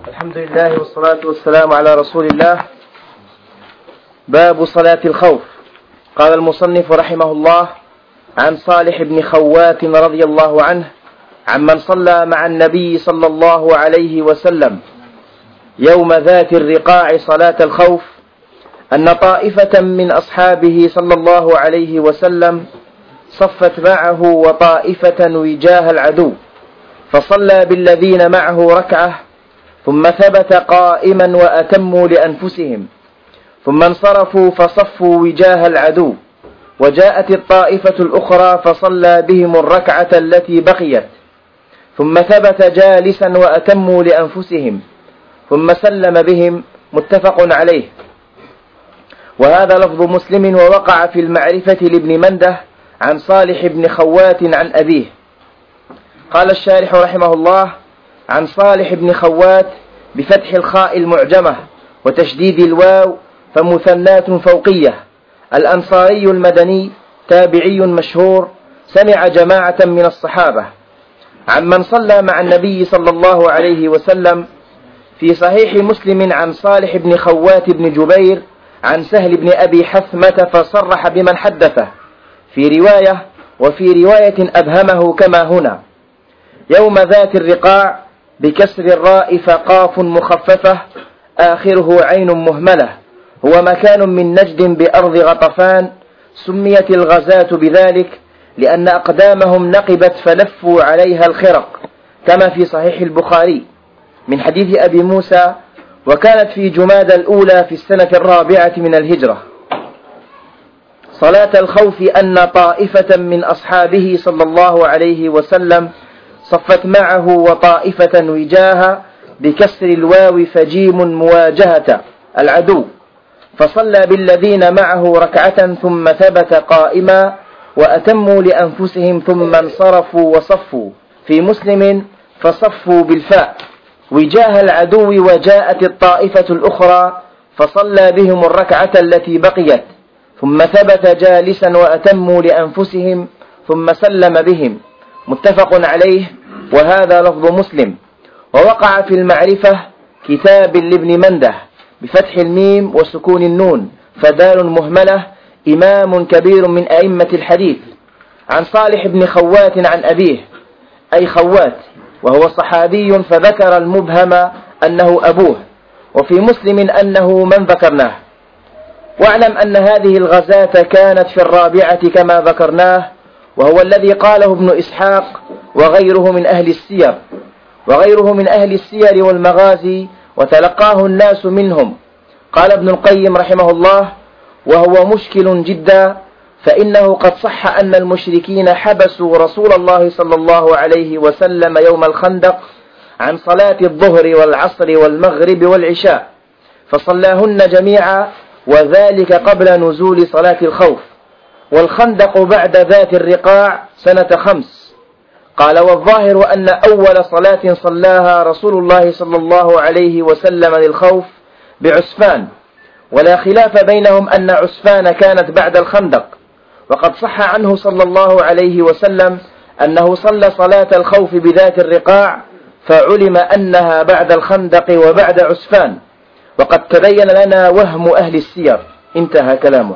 الحمد لله والصلاة والسلام على رسول الله. باب صلاة الخوف. قال المصنف رحمه الله: عن صالح بن خوات رضي الله عنه عمن صلى مع النبي صلى الله عليه وسلم يوم ذات الرقاع صلاة الخوف أن طائفة من أصحابه صلى الله عليه وسلم صفت معه وطائفة وجاه العدو، فصلى بالذين معه ركعة ثم ثبت قائما وأتموا لأنفسهم، ثم انصرفوا فصفوا وجاه العدو، وجاءت الطائفة الأخرى فصلى بهم الركعة التي بقيت، ثم ثبت جالسا وأتموا لأنفسهم، ثم سلم بهم. متفق عليه. وهذا لفظ مسلم. ووقع في المعرفة لابن منده عن صالح بن خوات عن أبيه. قال الشارح رحمه الله: عن صالح بن خوات بفتح الخاء المعجمة وتشديد الواو فمثنات فوقية، الأنصاري المدني، تابعي مشهور، سمع جماعة من الصحابة. عمن صلى مع النبي صلى الله عليه وسلم. في صحيح مسلم عن صالح بن خوات بن جبير عن سهل بن أبي حثمة فصرح بمن حدثه في رواية، وفي رواية أبهمه كما هنا: يوم ذات الرقاع بكسر الراء فقاف مخففة آخره عين مهملة، هو مكان من نجد بأرض غطفان، سميت الغزاة بذلك لأن أقدامهم نقبت فلفوا عليها الخرق، كما في صحيح البخاري من حديث أبي موسى: وكانت في جماد الأولى في السنة 4 من الهجرة. صلاة الخوف أن طائفة من أصحابه صلى الله عليه وسلم صفت معه وطائفة وجاها بكسر الواو فجيم مواجهة العدو، فصلى بالذين معه ركعة ثم ثبت قائما وأتموا لأنفسهم ثم انصرفوا وصفوا. في مسلم: فصفوا بالفاء وجاه العدو، وجاءت الطائفة الأخرى فصلى بهم الركعة التي بقيت، ثم ثبت جالسا وأتموا لأنفسهم ثم سلم بهم. متفق عليه. وهذا لفظ مسلم. ووقع في المعرفة كتاب لابن منده بفتح الميم وسكون النون فدال مهملة، إمام كبير من أئمة الحديث، عن صالح بن خوات عن أبيه أي خوات، وهو صحابي، فذكر المبهم أنه أبوه، وفي مسلم أنه من ذكرناه. واعلم أن هذه الغزاة كانت في 4 كما ذكرناه، وهو الذي قاله ابن إسحاق وغيره من أهل السير والمغازي، وتلقاه الناس منهم. قال ابن القيم رحمه الله: وهو مشكل جدا، فإنه قد صح أن المشركين حبسوا رسول الله صلى الله عليه وسلم يوم الخندق عن صلاة الظهر والعصر والمغرب والعشاء، فصلاهن جميعا، وذلك قبل نزول صلاة الخوف، والخندق بعد ذات الرقاع سنة 5. قال: والظاهر أن أول صلاة صلاها رسول الله صلى الله عليه وسلم للخوف بعسفان، ولا خلاف بينهم أن عسفان كانت بعد الخندق، وقد صح عنه صلى الله عليه وسلم أنه صلى صلاة الخوف بذات الرقاع، فعلم أنها بعد الخندق وبعد عسفان، وقد تبين لنا وهم أهل السير. انتهى كلامه.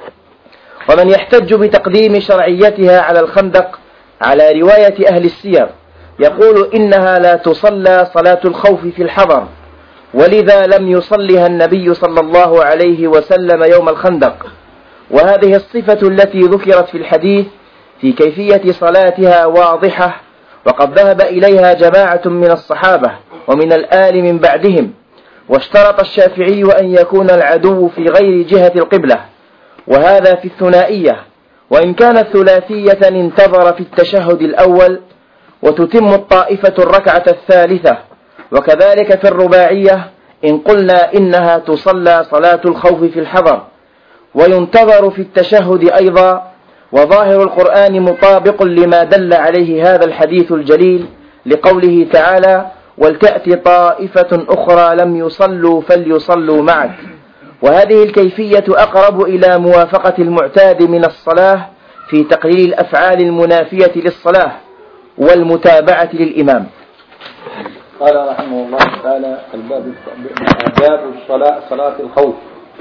ومن يحتج بتقديم شرعيتها على الخندق على رواية أهل السير يقول إنها لا تصلى صلاة الخوف في الحضر، ولذا لم يصلها النبي صلى الله عليه وسلم يوم الخندق. وهذه الصفة التي ذكرت في الحديث في كيفية صلاتها واضحة، وقد ذهب إليها جماعة من الصحابة ومن الآل من بعدهم. واشترط الشافعي أن يكون العدو في غير جهة القبلة، وهذا في الثنائية، وإن كانت ثلاثية انتظر في التشهد الأول وتتم الطائفة الركعة الثالثة، وكذلك في الرباعية إن قلنا إنها تصلى صلاة الخوف في الحضر، وينتظر في التشهد أيضا. وظاهر القرآن مطابق لما دل عليه هذا الحديث الجليل لقوله تعالى: ولتأتي طائفة أخرى لم يصلوا فليصلوا معك. وهذه الكيفية أقرب إلى موافقة المعتاد من الصلاة في تقليل الأفعال المنافية للصلاة والمتابعة للإمام. قال رحمه الله تعالى باب صلاة الخوف.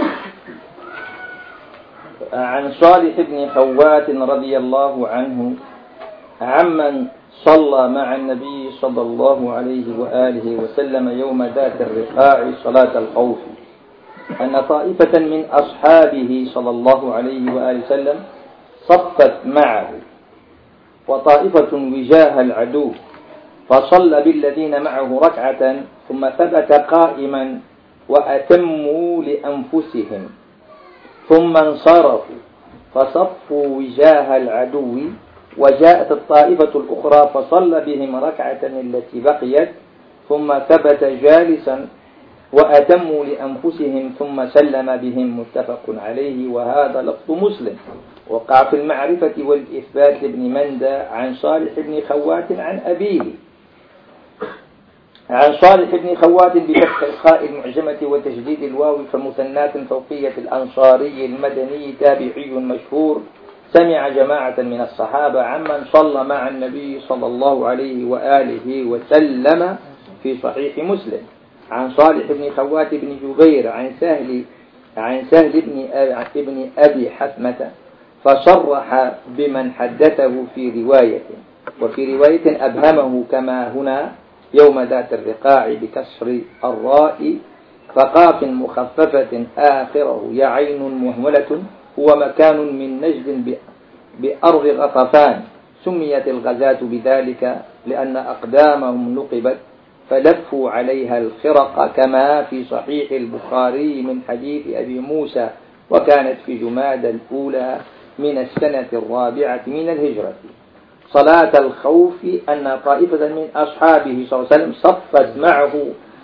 عن صالح بن خوات رضي الله عنه عمن صلى مع النبي صلى الله عليه وآله وسلم يوم ذات الرقاع صلاة الخوف أن طائفة من أصحابه صلى الله عليه وآله وسلم صفت معه وطائفة وجاه العدو، فصلى بالذين معه ركعة ثم ثبت قائما وأتموا لأنفسهم ثم انصرفوا فصفوا وجاه العدو، وجاءت الطائفة الأخرى فصلى بهم ركعة التي بقيت ثم ثبت جالسا وأتموا لأنفسهم ثم سلم بهم، متفق عليه. وهذا لفظ مسلم. وقع في المعرفة والإثبات لابن مندى عن صالح بن خوات عن أبيه عن صالح بن خوات بفتح الخاء المعجمة وتشديد الواو فمثنات فوقية الأنصاري المدني تابعي مشهور، سمع جماعة من الصحابة عمن صلى مع النبي صلى الله عليه وآله وسلم في صحيح مسلم. عن صالح بن خوات بن جبير عن سهل بن أبي حثمة فصرح بمن حدثه في رواية، وفي رواية أبهمه كما هنا يوم ذات الرقاع بكسر الراء فقاف مخففة آخره يعين مهملة، هو مكان من نجد بأرض غطفان، سميت الغزاة بذلك لأن أقدامهم نقبت فلفوا عليها الخرق كما في صحيح البخاري من حديث أبي موسى، وكانت في جمادى الأولى من السنة الرابعة من الهجرة. صلاة الخوف أن طائفة من أصحابه صلى الله عليه وسلم صفت معه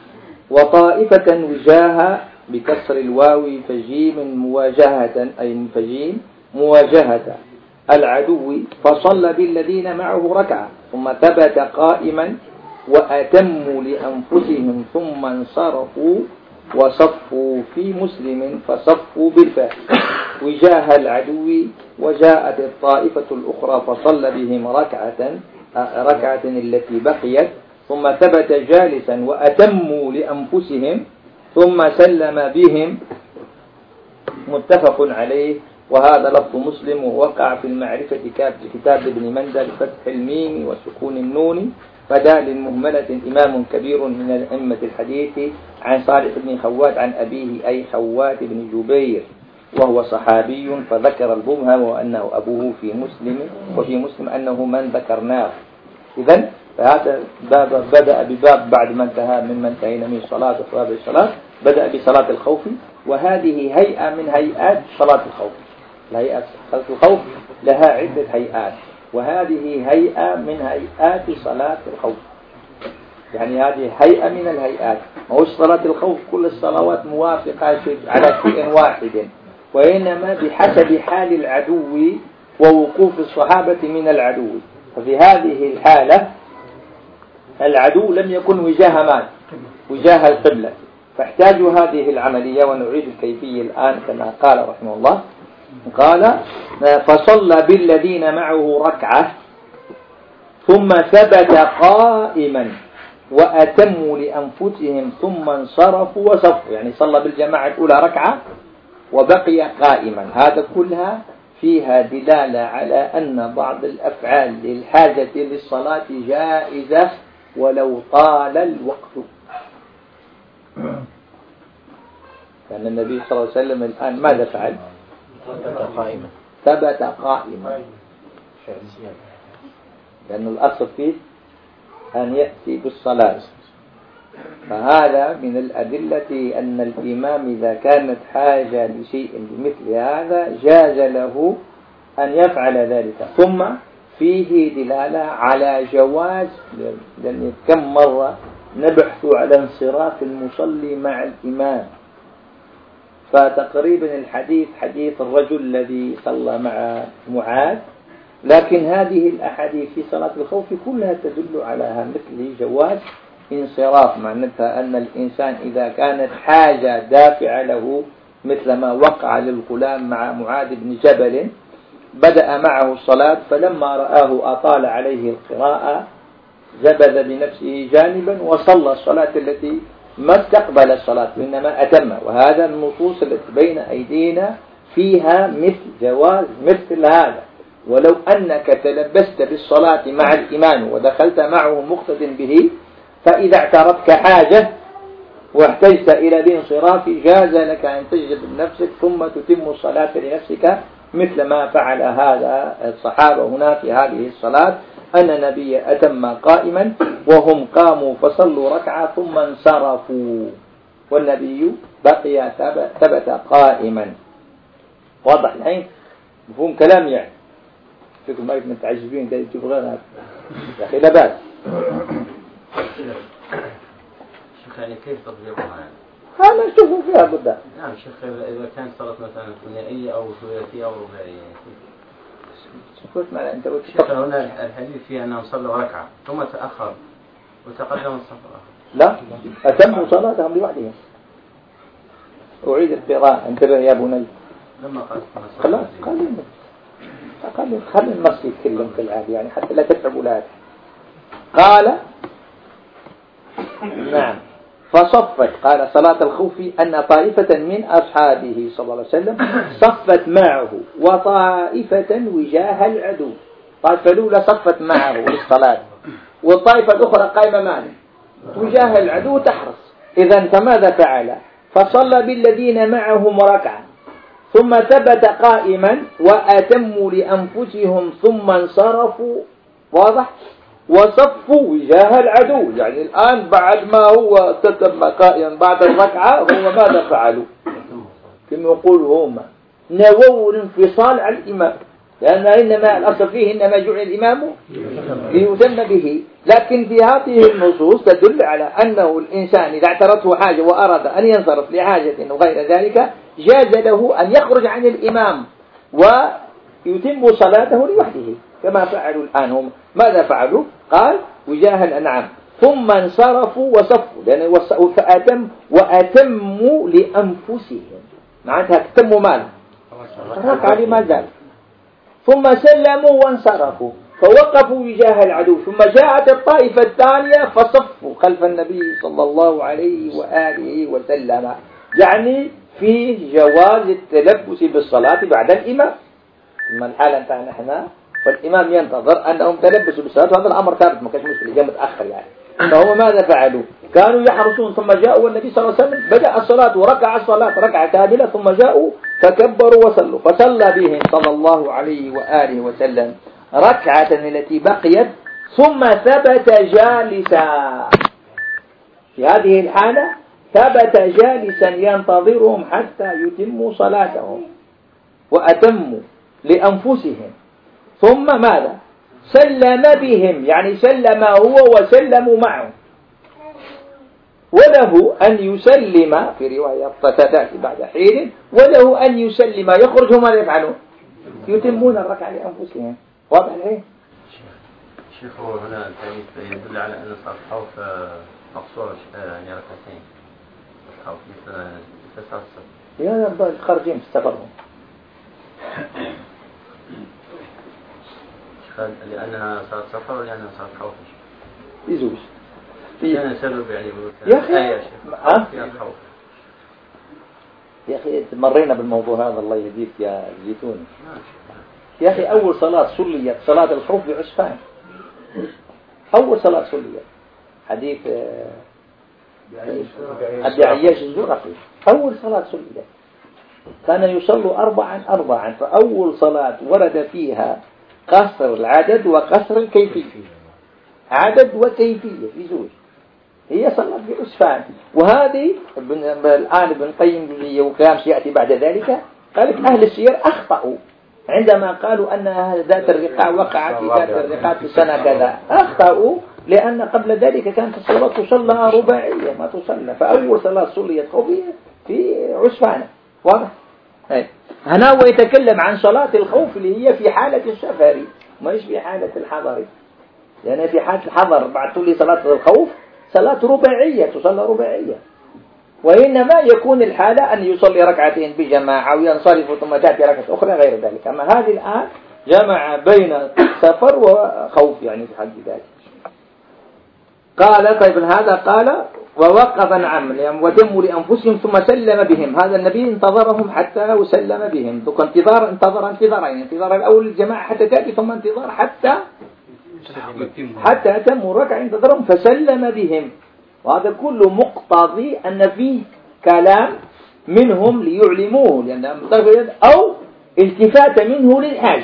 وطائفة وجاها بكسر الواو فجيم مواجهة أي فجيم مواجهة العدو، فصلى بالذين معه ركعة ثم ثبت قائما وأتموا لأنفسهم ثم انصرفوا وصفوا في مسلم فصفوا بالفاء وجاه العدو. وجاءت الطائفة الأخرى فصلى بهم ركعة التي بقيت ثم ثبت جالسا وأتموا لأنفسهم ثم سلم بهم، متفق عليه. وهذا لفظ مسلم. ووقع في المعرفة كتاب ابن مندى بفتح الميم وسكون النون فدال مهملة إمام كبير من الأئمة الحديث عن صالح بن خوات عن أبيه أي خوات بن جبير وهو صحابي، فذكر المبهم وأنه أبوه في مسلم، وفي مسلم أنه من ذكرناه. إذن فهذا بدأ بباب بعد ما انتهى مما انتهينا من صلاة وثواب الصلاة، بدأ بصلاة الخوف، وهذه هيئة من هيئات صلاة الخوف. صلاة الخوف لها عدة هيئات، وهذه هيئة من هيئات صلاة الخوف، يعني هذه هيئة من الهيئات. مش صلاة الخوف كل الصلوات موافقة على شيء واحد، وإنما بحسب حال العدو ووقوف الصحابة من العدو. ففي هذه الحالة العدو لم يكن وجاه القبلة، فاحتاجوا هذه العملية، ونعيد الكيفية الآن كما قال رحمه الله. قال فصلى بالذين معه ركعة ثم ثبت قائما وأتموا لأنفسهم ثم انصرفوا وصفوا، يعني صلى بالجماعة الأولى ركعة وبقي قائما. هذا كلها فيها دلالة على أن بعض الأفعال للحاجة للصلاة جائزة ولو طال الوقت. لأن النبي صلى الله عليه وسلم الآن ماذا فعل؟ ثبت قائما، لأن الأصل فيه أن يأتي بالصلاة. فهذا من الأدلة أن الإمام إذا كانت حاجة لشيء بمثل هذا جاز له أن يفعل ذلك. ثم فيه دلالة على جواز، لأن كم مرة نبحث على انصراف المصلي مع الإمام، فتقريبا الحديث حديث الرجل الذي صلى مع معاذ، لكن هذه الأحاديث في صلاة الخوف كلها تدل على مثل جواز انصراف، معناتها أن الإنسان إذا كانت حاجة دافعة له مثل ما وقع للغلام مع معاذ بن جبل، بدأ معه الصلاة فلما رآه أطال عليه القراءة جبذ بنفسه جانبا وصلى الصلاة التي ما استقبل الصلاة وإنما أتم. وهذا النصوص التي بين أيدينا فيها مثل جواز مثل هذا. ولو أنك تلبست بالصلاة مع الإمام ودخلت معه مقتد به، فإذا اعترتك حاجة واحتجت إلى الانصراف جاز لك أن تجد بنفسك ثم تتم الصلاة لنفسك، مثل ما فعل هذا الصحابة هنا في هذه الصلاة، أن النبي أتم قائما وهم قاموا فصلوا ركعة ثم انصرفوا والنبي بقي ثبت قائما. واضح الحين؟ مفهوم كلام يعني؟ فيكم ما متعجبين قال تشوف غير هذا يا أخي لا بأس. شيخ يعني كيف تطبيقها يعني؟ هذا نشوفه فيها بدا. نعم شيخ، إذا كانت صلاة مثلا ثنائية أو ثلاثية أو رباعية. شوفت معنا أنت قلت شيخ هنا الحديث فيه أنهم صلوا ركعة ثم تأخر وتقدم الصف الآخر. لا، أتموا صلاتهم لوحدهم. أعيد القراءة، انتبه يا بني. لما قال خلاص خلي النص يتكلم كالعادي يعني حتى لا تتعب أولادك. قال نعم فصفت، قال صلاة الخوف أن طائفة من أصحابه صلى الله عليه وسلم صفت معه وطائفة وجاه العدو. الطائفة الأولى صفت معه للصلاة والطائفة الأخرى قائمة معه وجاه العدو تحرص. إذن فماذا فعل؟ فصلى بالذين معهم ركعة ثم ثبت قائما وأتموا لأنفسهم ثم انصرفوا. واضح؟ وصفوا وجاه العدو. يعني الآن بعد ما هو تتم قائما بعد الركعة هم ماذا فعلوا؟ كما يقول هما نووا الانفصال عن الإمام، لأن إنما الأصل فيه إنما جعل الإمام ليتم به. لكن في هذه النصوص تدل على أنه الإنسان إذا اعترته حاجة وأراد أن ينصرف لحاجة وغير ذلك جاز له أن يخرج عن الإمام ويتم صلاته لوحده كما فعلوا الآن. هم ماذا فعلوا؟ قال وجاه الأنعام ثم انصرفوا وصفوا، لأن وأتموا لأنفسهم معناتها اكتموا مال ركعة لما زال ثم سلموا وانصرفوا فوقفوا وجاه العدو. ثم جاءت الطائفة الثانية فصفوا خلف النبي صلى الله عليه وآله وسلم. يعني فيه جواز التلبس بالصلاة بعد الإمام. ثم الحالة انتهى نحن فالإمام ينتظر أنهم تلبسوا بالصلاة وهذا الأمر ثابت ما كانش مشكلة جاء متأخر يعني. فهم ماذا فعلوا؟ كانوا يحرسون ثم جاءوا والنبي صلى الله عليه وسلم بدأ الصلاة وركع الصلاة ركعة كاملة ثم جاءوا فكبروا وصلوا فصلى بهم صلى الله عليه وآله وسلم ركعة التي بقيت ثم ثبت جالسا. في هذه الحالة ثبت جالسا ينتظرهم حتى يتموا صلاتهم وأتموا لأنفسهم. ثم ماذا؟ سلم بهم، يعني سلم هو وسلموا معه. وله أن يسلم في رواية فتاتي بعد حين وله أن يسلم يخرج هم يفعلون يتمون الركعة لأنفسهم. واضح الحين؟ شيخ هو هنا الحديث يدل على أن صلاة الخوف مقصورة يعني ركعتين الخوف مثل صلاة الصبح. يا خارجين في السفر لأنها صلاة سفر ولأنها صلاة خوف يزوج يعني سبب يعني يا أخي يا أخي مرينا بالموضوع هذا الله يهديك يا زيتون. يا أخي أول صلاة صليت صلاة الخوف بعسفان. أول صلاة صليت حديث أبي عياش الزرقي أول صلاة صليت كان يصلوا أربعا فأول صلاة ورد فيها قصر العدد وقصر الكيفية. عدد وكيفية في زوج هي صلاة بعسفان. وهذه الآن ابن القيم الجوزية وكلام سيأتي بعد ذلك قالت أهل السير أخطأوا عندما قالوا أن ذات الرقاع وقعت في ذات الرقاع في سنة كذا. أخطأوا لأن قبل ذلك كانت الصلاة تصلى رباعية ما تصلى. فأول صلاة صليت خوفية في عسفان. واضح؟ هنا هو يتكلم عن صلاة الخوف اللي هي في حالة السفر مش في حالة الحضر. لأن في حالة الحضر بعد تولي صلاة الخوف صلاة رباعية تصلى رباعية. وإنما يكون الحالة أن يصلي ركعتين بجماعة وينصرف ثم تأتي ركعة أخرى غير ذلك. أما هذه الآن جمع بين سفر وخوف يعني في حد ذلك. قال طيب هذا قال ووقف نعم وتموا لأنفسهم ثم سلم بهم. هذا النبي انتظرهم حتى وسلم بهم. انتظر انتظارين، انتظار الأول الجماعة حتى تأتي، ثم انتظار حتى أتموا ركعة، انتظرهم فسلم بهم. وهذا كله مقتضي أن فيه كلام منهم ليعلموه، لأن أو التفات منه للحاجة.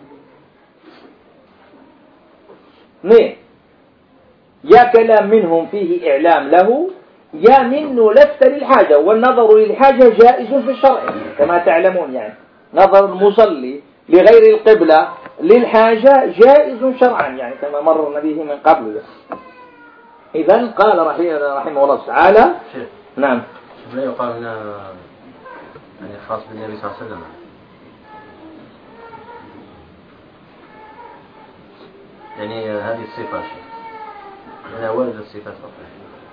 يا كلام منهم فيه إعلام له، يا منه لفت للحاجة. والنظر للحاجة جائز في الشرع كما تعلمون، يعني نظر المصلي لغير القبلة للحاجة جائز شرعا، يعني كما مر به من قبل. إذن قال رحمه الله تعالى نعم. لا يقال هنا يعني خاص بالنبي صلى الله عليه وسلم، يعني هذه الصفة شيء هنا ورد الصفات فقط،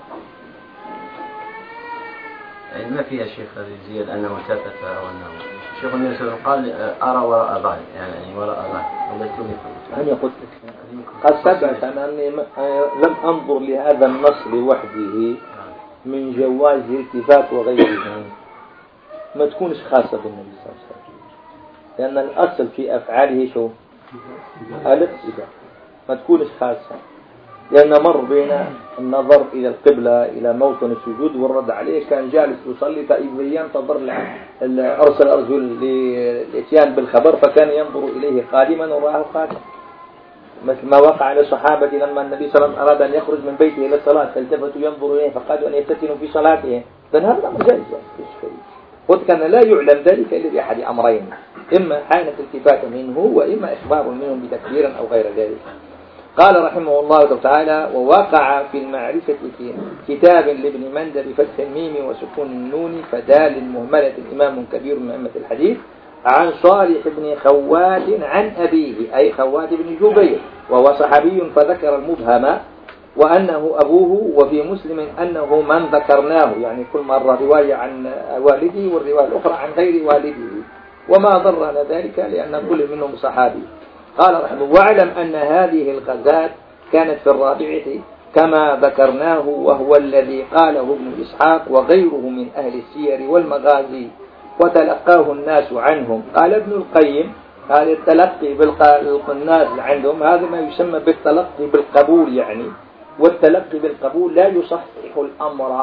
يعني ما فيها شيخ زياد أنه التفت أو أنه الشيخ النبي صلى الله عليه وسلم قال أرى وراء ظهري، يعني وراء ظهري وليتني أنا قلت قد ثبت أنني لم أنظر لهذا النص لوحده من جواز الالتفات وغيره، ما تكونش خاصة بالنبي صلى الله عليه وسلم، لأن الأصل في أفعاله شو؟ الاقتداء، ما تكونش خاصة. لأن مر بين النظر إلى القبلة إلى موطن السجود والرد عليه، كان جالس يصلي فإذا ينتظر أرسل الرجل للإتيان بالخبر فكان ينظر إليه قادما وراه قادما، مثل ما وقع للصحابة لما النبي صلى الله عليه وسلم أراد أن يخرج من بيته إلى الصلاة فالتفتوا ينظروا إليه فقالوا أن يفتنوا في صلاته. فهذا جائز، قلت كان لا يعلم ذلك إلا بأحد أمرين، إما حانة التفات منه وإما إخبار منهم بتكبير أو غير ذلك. قال رحمه الله تعالى: ووقع في المعرفة في كتاب لابن مندى بفتح الميم وسكون النون فدال مهملة إمام كبير من أئمة الحديث عن صالح بن خوات عن أبيه أي خوات بن جبير وهو صحابي فذكر المبهم وأنه أبوه، وفي مسلم أنه من ذكرناه، يعني كل مرة رواية عن والده والرواية الأخرى عن غير والده، وما ضرنا ذلك لأن كل منهم صحابي. قال رحمه: واعلم أن هذه الغزات كانت في الرابعة كما ذكرناه، وهو الذي قاله ابن إسحاق وغيره من أهل السير والمغازي وتلقاه الناس عنهم. قال ابن القيم: هذا التلقي الناس عندهم هذا ما يسمى بالتلقي بالقبول، يعني والتلقي بالقبول لا يصحح الأمر،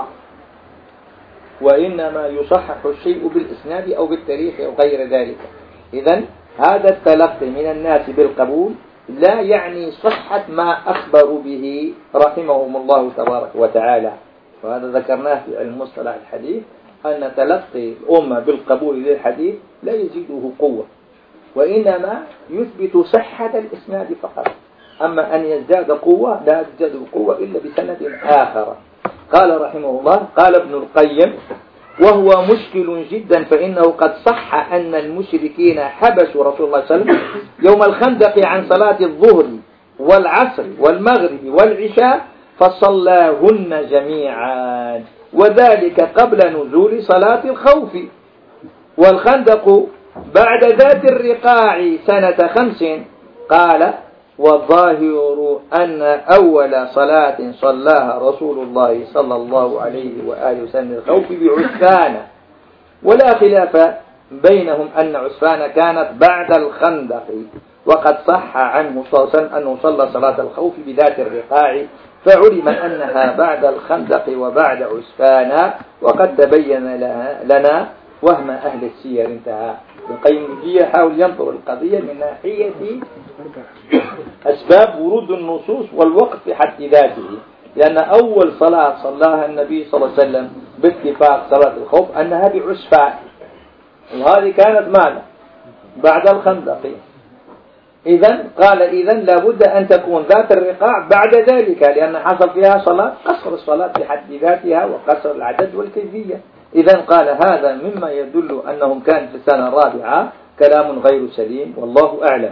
وإنما يصحح الشيء بالإسناد أو بالتاريخ أو غير ذلك. إذن هذا التلقي من الناس بالقبول لا يعني صحة ما أخبروا به رحمهم الله تبارك وتعالى، وهذا ذكرناه في علم مصطلح الحديث أن تلقي الأمة بالقبول للحديث لا يزيده قوة، وإنما يثبت صحة الإسناد فقط، أما أن يزداد قوة لا يزداد قوة إلا بسند آخر. قال رحمه الله: قال ابن القيم: وهو مشكل جدا، فإنه قد صح أن المشركين حبسوا رسول الله صلى الله عليه وسلم يوم الخندق عن صلاة الظهر والعصر والمغرب والعشاء فصلاهن جميعا، وذلك قبل نزول صلاة الخوف. والخندق بعد ذات الرقاع سنة 5. قال: والظاهر أن أول صلاة صلاها رسول الله صلى الله عليه وآله وسلم الخوف بعسفان، ولا خلاف بينهم أن عسفان كانت بعد الخندق، وقد صح عنه صلى الله عليه وسلم أنه صلى صلاة الخوف بذات الرقاع، فعلم أنها بعد الخندق وبعد عسفان، وقد تبين لنا وهم أهل السير. انتهى. ابن القيم يحاول ينظر القضية من ناحية أسباب ورود النصوص والوقت في حد ذاته، لأن أول صلاة صلاها النبي صلى الله عليه وسلم باتفاق صلاة الخوف أنها بعسفان، وهذه كانت ماذا؟ بعد الخندق. إذن لابد أن تكون ذات الرقاع بعد ذلك، لأن حصل فيها صلاة قصر الصلاة في حد ذاتها وقصر العدد والكيفية. إذن قال: هذا مما يدل أنهم كانوا في السنة الرابعة، كلام غير سليم والله أعلم.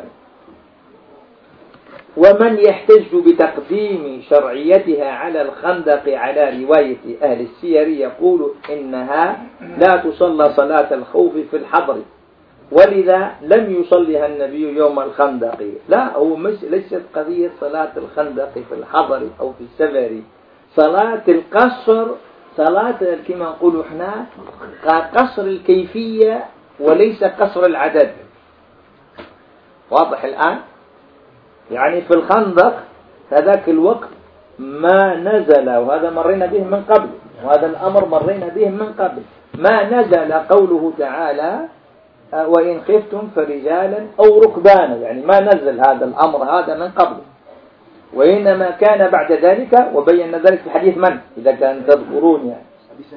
ومن يحتج بتقديم شرعيتها على الخندق على رواية أهل السير يقول إنها لا تصلى صلاة الخوف في الحضر، ولذا لم يصليها النبي يوم الخندق. لا، هو مش ليست قضية صلاة الخندق في الحضر أو في السفر. صلاة القصر صلاة كما نقول احنا قصر الكيفية وليس قصر العدد. واضح الآن؟ يعني في الخندق هذاك الوقت ما نزل، وهذا مرينا به من قبل، وهذا الأمر مرينا به من قبل، ما نزل قوله تعالى وإن خفتم فرجالا أو ركبانا، يعني ما نزل هذا الأمر هذا من قبل، وإنما كان بعد ذلك. وبين ذلك في حديث من إذا كان تذكرون يعني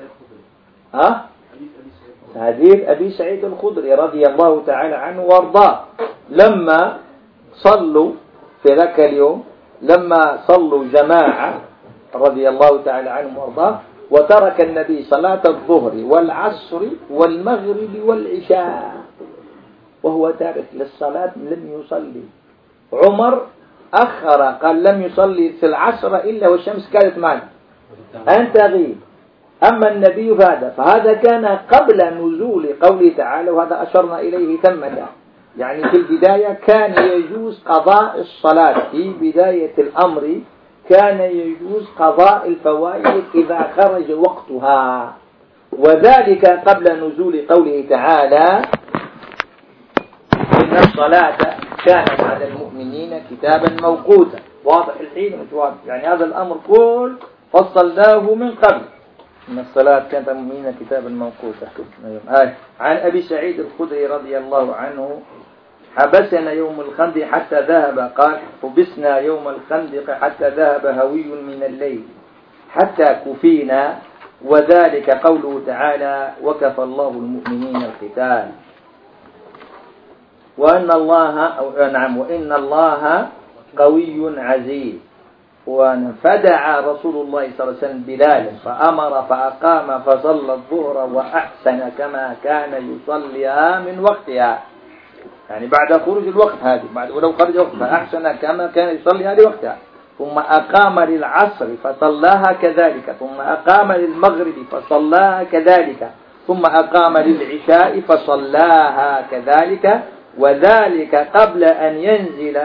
حديث أبي سعيد الخدري رضي الله تعالى عنه وارضاه، لما صلوا في ذاك اليوم، لما صلوا جماعة رضي الله تعالى عنه وارضاه، وترك النبي صلاة الظهر والعصر والمغرب والعشاء وهو تارك للصلاة لم يصلي. عمر أخر قال لم يصلي في العصر إلا والشمس كانت معنا أن تغيب. أما النبي فهذا كان قبل نزول قوله تعالى، وهذا أشرنا إليه ثمة، يعني في البداية كان يجوز قضاء الصلاة، في بداية الأمر كان يجوز قضاء الفوائد إذا خرج وقتها، وذلك قبل نزول قوله تعالى إن الصلاة كانت على المؤمنين كتابا موقوتا. واضح الحين مش واضح؟ يعني هذا الأمر كل فصلناه من قبل، إن الصلاة كانت على المؤمنين كتابا موقوتا. عن أبي سعيد الخدري رضي الله عنه حبسنا يوم الخندق حتى ذهب، قال حبسنا يوم الخندق حتى ذهب هوي من الليل حتى كفينا، وذلك قوله تعالى وكفى الله المؤمنين القتال. وإن الله قوي عزيز. فدعا رسول الله صلى الله عليه وسلم بلالا فأمر فأقام فصلى الظهر وأحسن كما كان يصليها من وقتها، يعني بعد خروج الوقت هذه، بعد ولو خرج الوقت فأحسن كما كان يصليها لوقتها. ثم أقام للعصر فصلاها كذلك، ثم أقام للمغرب فصلاها كذلك، ثم أقام للعشاء فصلاها كذلك، وذلك قبل أن ينزل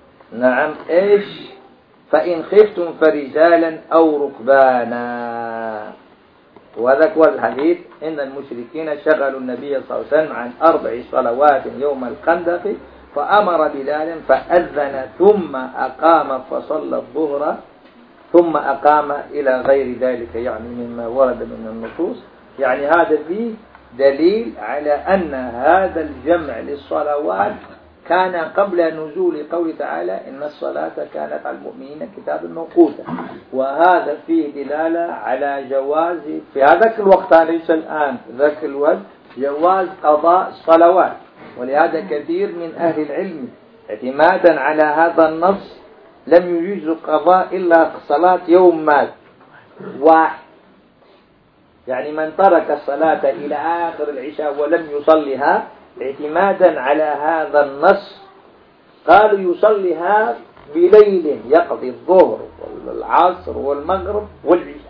فإن خفتم فرجالا أو ركبانا. وهذا هو الحديث إن المشركين شغلوا النبي صلى الله عليه وسلم عن 4 صلوات يوم الخندق، فأمر بلالا فأذن ثم أقام فصلى الظهر ثم أقام إلى غير ذلك، يعني مما ورد من النصوص. يعني هذا فيه دليل على أن هذا الجمع للصلوات كان قبل نزول قول تعالى إن الصلاة كانت على المؤمنين كتابا موقوتا، وهذا فيه دلالة على جواز في هذاك الوقت، ليس الآن، ذاك الوقت جواز قضاء الصلوات. ولهذا كثير من أهل العلم اعتمادا على هذا النص لم يجوز قضاء إلا صلاة يوم مات واحد، يعني من ترك الصلاة إلى آخر العشاء ولم يصليها اعتمادا على هذا النص قالوا يصليها بليل، يقضي الظهر والعصر والمغرب والعشاء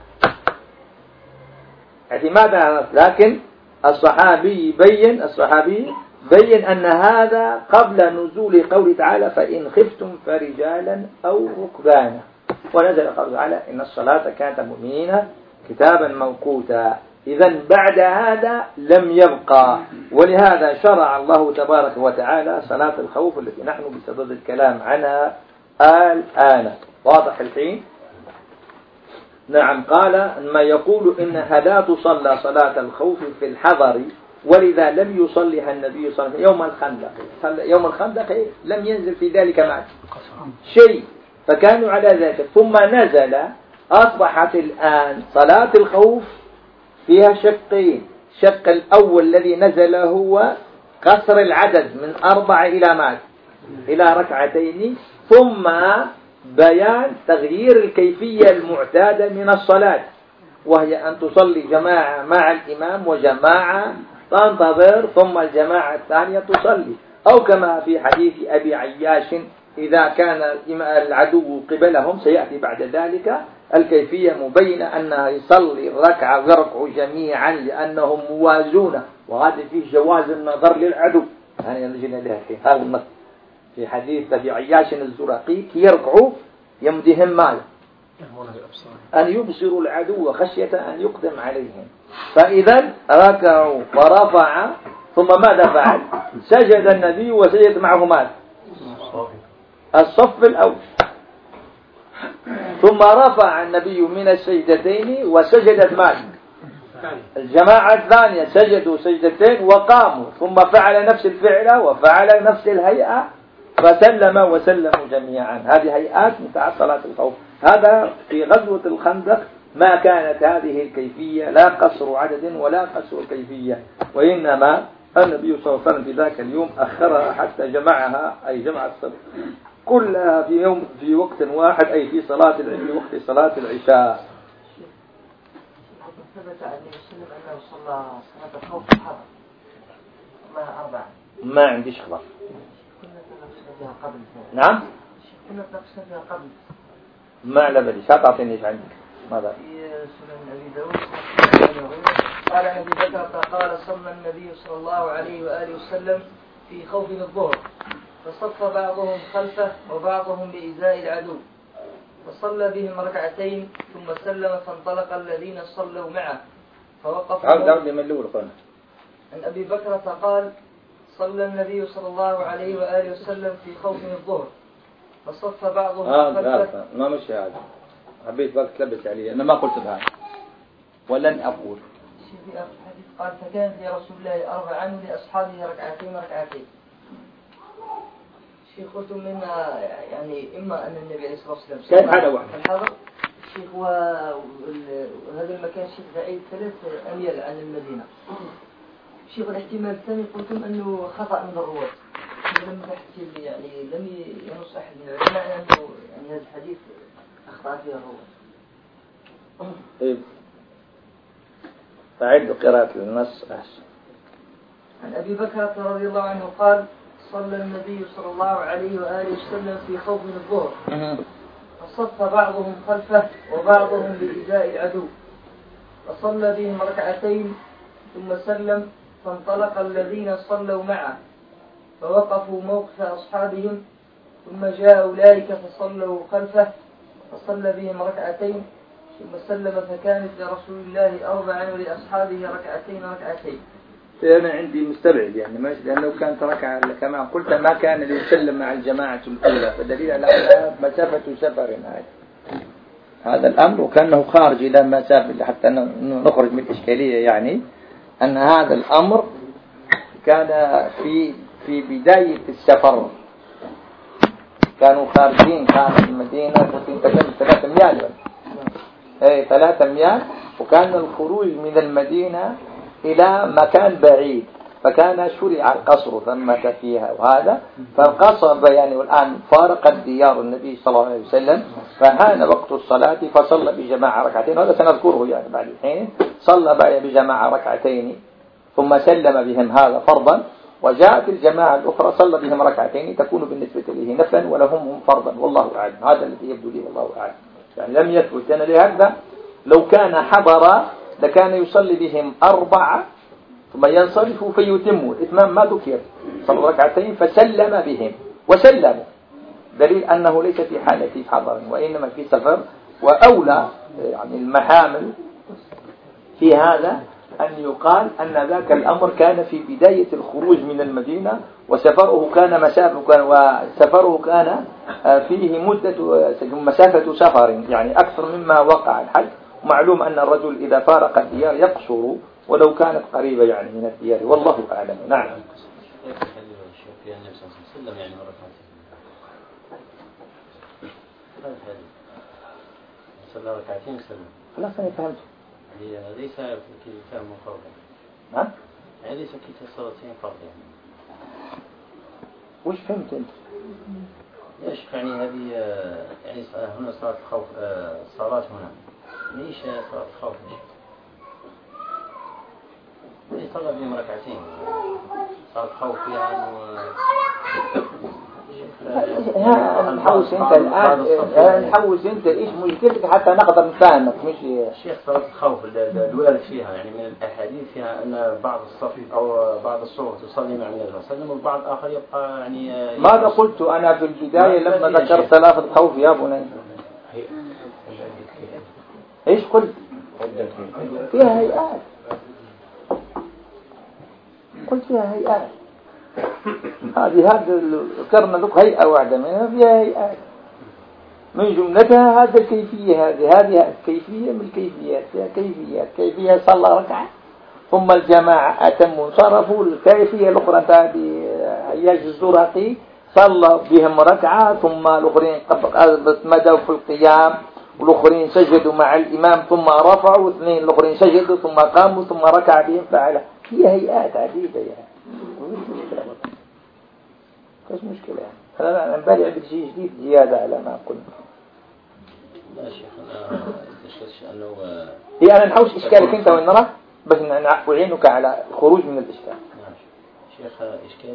اعتمادا على النص. لكن الصحابي بين أن هذا قبل نزول قول تعالى فإن خفتم فرجالا أو ركبانا، ونزل قول تعالى إن الصلاة كانت المؤمنين كتابا موقوتا. إذن بعد هذا لم يبقى، ولهذا شرع الله تبارك وتعالى صلاة الخوف التي نحن بصدد الكلام عنها الآن. واضح الحين؟ نعم. قال ما يقول إنها لا تصلى صلاة الخوف في الحضر، ولذا لم يصليها النبي صلى الله عليه وسلم يوم الخندق. يوم الخندق لم ينزل في ذلك معه شيء، فكانوا على ذلك. ثم نزل، أصبحت الآن صلاة الخوف فيها شقين. الشق الأول الذي نزل هو قصر العدد من 4 إلى ركعتين، ثم بيان تغيير الكيفية المعتادة من الصلاة، وهي أن تصلي جماعة مع الإمام وجماعة تنتظر ثم الجماعة الثانية تصلي، أو كما في حديث أبي عياش إذا كان العدو قبلهم، سيأتي بعد ذلك الكيفية مبينة أنها يصلي الركعة ويركعوا جميعا لأنهم موازون، وهذا فيه جواز النظر للعدو، هذا نجينا لها الحين. هذا النص في حديث أبي عياش الزرقي كي يركعوا يمدهم مال أن يبصروا العدو خشية أن يقدم عليهم، فإذا ركعوا ورفع ثم ماذا فعل؟ سجد النبي وسجد معه مال الصف الأول، ثم رفع النبي من السجدتين وسجدت مال الجماعة الثانية سجدوا سجدتين وقاموا، ثم فعل نفس الفعل وفعل نفس الهيئة فسلم وسلموا جميعا. هذه هيئات متاع صلاة الخوف. هذا في غزوة الخندق ما كانت هذه الكيفية، لا قصر عدد ولا قصر كيفية، وإنما النبي صلى الله عليه وسلم في ذاك اليوم أخرها حتى جمعها، أي جمع الصلاة كلها في وقت واحد، أي في صلاة وقت صلاة العشاء. ثبت عن النبي صلى الله عليه وسلم أنه صلى صلاة الخوف في الحرم أربعة. ما عنديش خبر. كنا تناقشنا فيها قبل. نعم. كنا تناقشنا فيها قبل. ما لا بدي تعطيني ايش عندك. ماذا؟ في سنن أبي داود قال عن أبي بكر قال صلى النبي صلى الله عليه وآله وسلم في خوف الظهر فصف بعضهم خلفه وبعضهم بإزاء العدو فصلى بهم ركعتين ثم سلم فانطلق الذين صلوا معه فوقفوا. عن أبي بكر قال صلى النبي صلى الله عليه وآله وسلم في خوف الظهر فصف بعضهم خلفه. ما مش هذا حبيت بس تلبس علي، أنا ما قلت بهذا ولن أقول. قال فكان لرسول الله أربعا ولأصحابه ركعتين. شيخ قلت منها يعني إما أن النبي عليه الصلاة والسلام كان هذا واحد الحضر الشيخ وهذا المكان شيخ بعيد 3 أميال عن المدينة. شيخ الاحتمال الثاني قلتم أنه خطأ من الرواة، لم تحكي يعني لم ينص أحد من العلماء أنه يعني هذا الحديث أخطأ فيه الرواة. طيب فعد قراءة النص أحسن. عن أبي بكر رضي الله عنه قال صلى النبي صلى الله عليه وآله وسلم في خوف الظهر فصف بعضهم خلفه وبعضهم بإزاء العدو فصلى بهم ركعتين ثم سلم فانطلق الذين صلوا معه فوقفوا موقف أصحابهم ثم جاء أولئك فصلوا خلفه فصلى بهم ركعتين ثم سلم فكانت لرسول الله 4 ولأصحابه ركعتين. أنا عندي مستبعد يعني ماشي، لأنه كانت ركعة كما قلت ما كان ليسلم مع الجماعة الأولى، فالدليل على أنها مسافة سفر هذا الأمر، وكأنه خارج إلى مسافة حتى نخرج من الإشكالية، يعني أن هذا الأمر كان في بداية السفر، كانوا خارجين كانت المدينة تتكلم 3 أميال 3 أميال، وكان الخروج من المدينة إلى مكان بعيد، فكان شرع القصر ثمة فيها وهذا، فالقصر يعني والآن فارقت ديار النبي صلى الله عليه وسلم، فهان وقت الصلاة فصلى بجماعة ركعتين، وهذا سنذكره يعني بعد الحين. صلى بجماعة ركعتين ثم سلم بهم، هذا فرضا، وجاءت الجماعة الأخرى صلى بهم ركعتين تكون بالنسبة له نفلا ولهم فرضا، والله أعلم. هذا الذي يبدو لي والله أعلم، يعني لم يثبت لنا لهذا. لو كان حضر لكان يصلي بهم 4 ثم ينصرف فيتموا الإتمام، ما ذكر، صلى ركعتين فسلم بهم وسلموا، دليل أنه ليس في حالة حضر وإنما في سفر. وأولى يعني المحامل في هذا أن يقال أن ذاك الأمر كان في بداية الخروج من المدينة، وسفره كان وسفره كان فيه مسافة سفر يعني أكثر مما وقع الحج. ومعلوم أن الرجل إذا فارق الديار يقصر ولو كانت قريبة يعني من الديار، والله أعلم. نعم. خلاص أنا فهمت. ليس كتاب فرض. نعم. ليس كتاب صلاتين فرض يعني. وش فهمت أنت؟ إيش يعني هذه يعني هنا صلاة الخوف، صلاة هنا ليش صلاة الخوف؟ ليش صلى بهم ركعتين؟ صلاة الخوف يعني نحوس انت الان، نحوس انت ايش مشكلتك حتى نقدر نفهمك. مش شيخ صلاة الخوف الوارد فيها يعني من الاحاديث فيها ان بعض الصف او بعض الصور تصلي مع النبي صلى الله عليه وسلم والبعض اخر يبقى يعني ماذا قلت انا في البدايه لما ذكرت صلاة الخوف يا بني؟ ايش قلت؟ فيها هيئات، قلت فيها هيئات. هذه ذكرنا لك هيئة واحدة منها فيها هيئات، من جملتها هذا الكيفية، هذه كيفية من الكيفيات، فيها كيفية صلى ركعة ثم الجماعة أتموا صرفوا. الكيفية الأخرى هذه عياش الزرقي صلى بهم ركعة ثم الآخرين مدوا في القيام والآخرين سجدوا مع الإمام ثم رفعوا واثنين الآخرين سجدوا ثم قاموا ثم ركع بهم فعله. هي هيئات عديدة يعني. ايش مشكلة يعني؟ أنا نبالي عندك شيء جديد زيادة على ما قلنا. لا شيخ أنا استشكلش أنه هي أنا نحوش إشكالك أنت وين نرى بس نعينك على الخروج من الإشكال. شيخ إشكال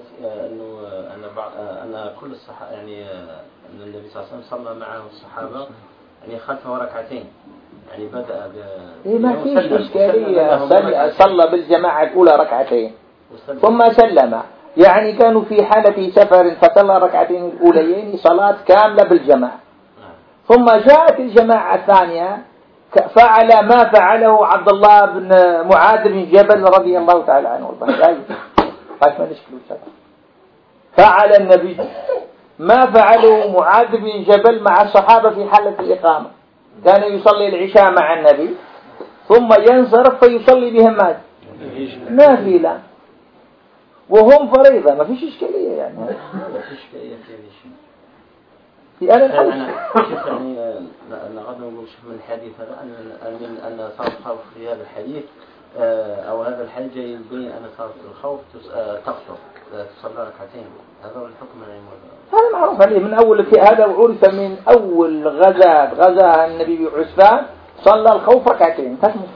أن كل الصحابة يعني أن النبي صلى الله عليه وسلم صلى معه الصحابة يعني خلفه ركعتين يعني بدأ ما فيش إشكالية. صلى بالجماعة الأولى ركعتين ثم سلم، يعني كانوا في حالة سفر فصلى ركعتين الأوليين صلاة كاملة بالجماعة، ثم جاءت الجماعة الثانية فعل ما فعله عبد الله بن معاذ بن جبل رضي الله تعالى عنه. فعل النبي ما فعله معاذ بن جبل مع الصحابة في حالة الإقامة، كان يصلي العشاء مع النبي ثم ينصرف فيصلي بهم ماذا؟ نافلة وهم فريضة. ما فيش إشكالية يعني. ما فيش إشكالية في أنا شوف يعني نقدر نقول من الحديث هذا أن صلاة الخوف في هذا الحديث أو هذا الحديث جاي يبين أن صلاة الخوف تقصر تصلى ركعتين. هذا هو الحكم يعني. هذا معروف عليه من أول في هذا، وعرف من أول غزاها النبي بعسفان صلى الخوف ركعتين.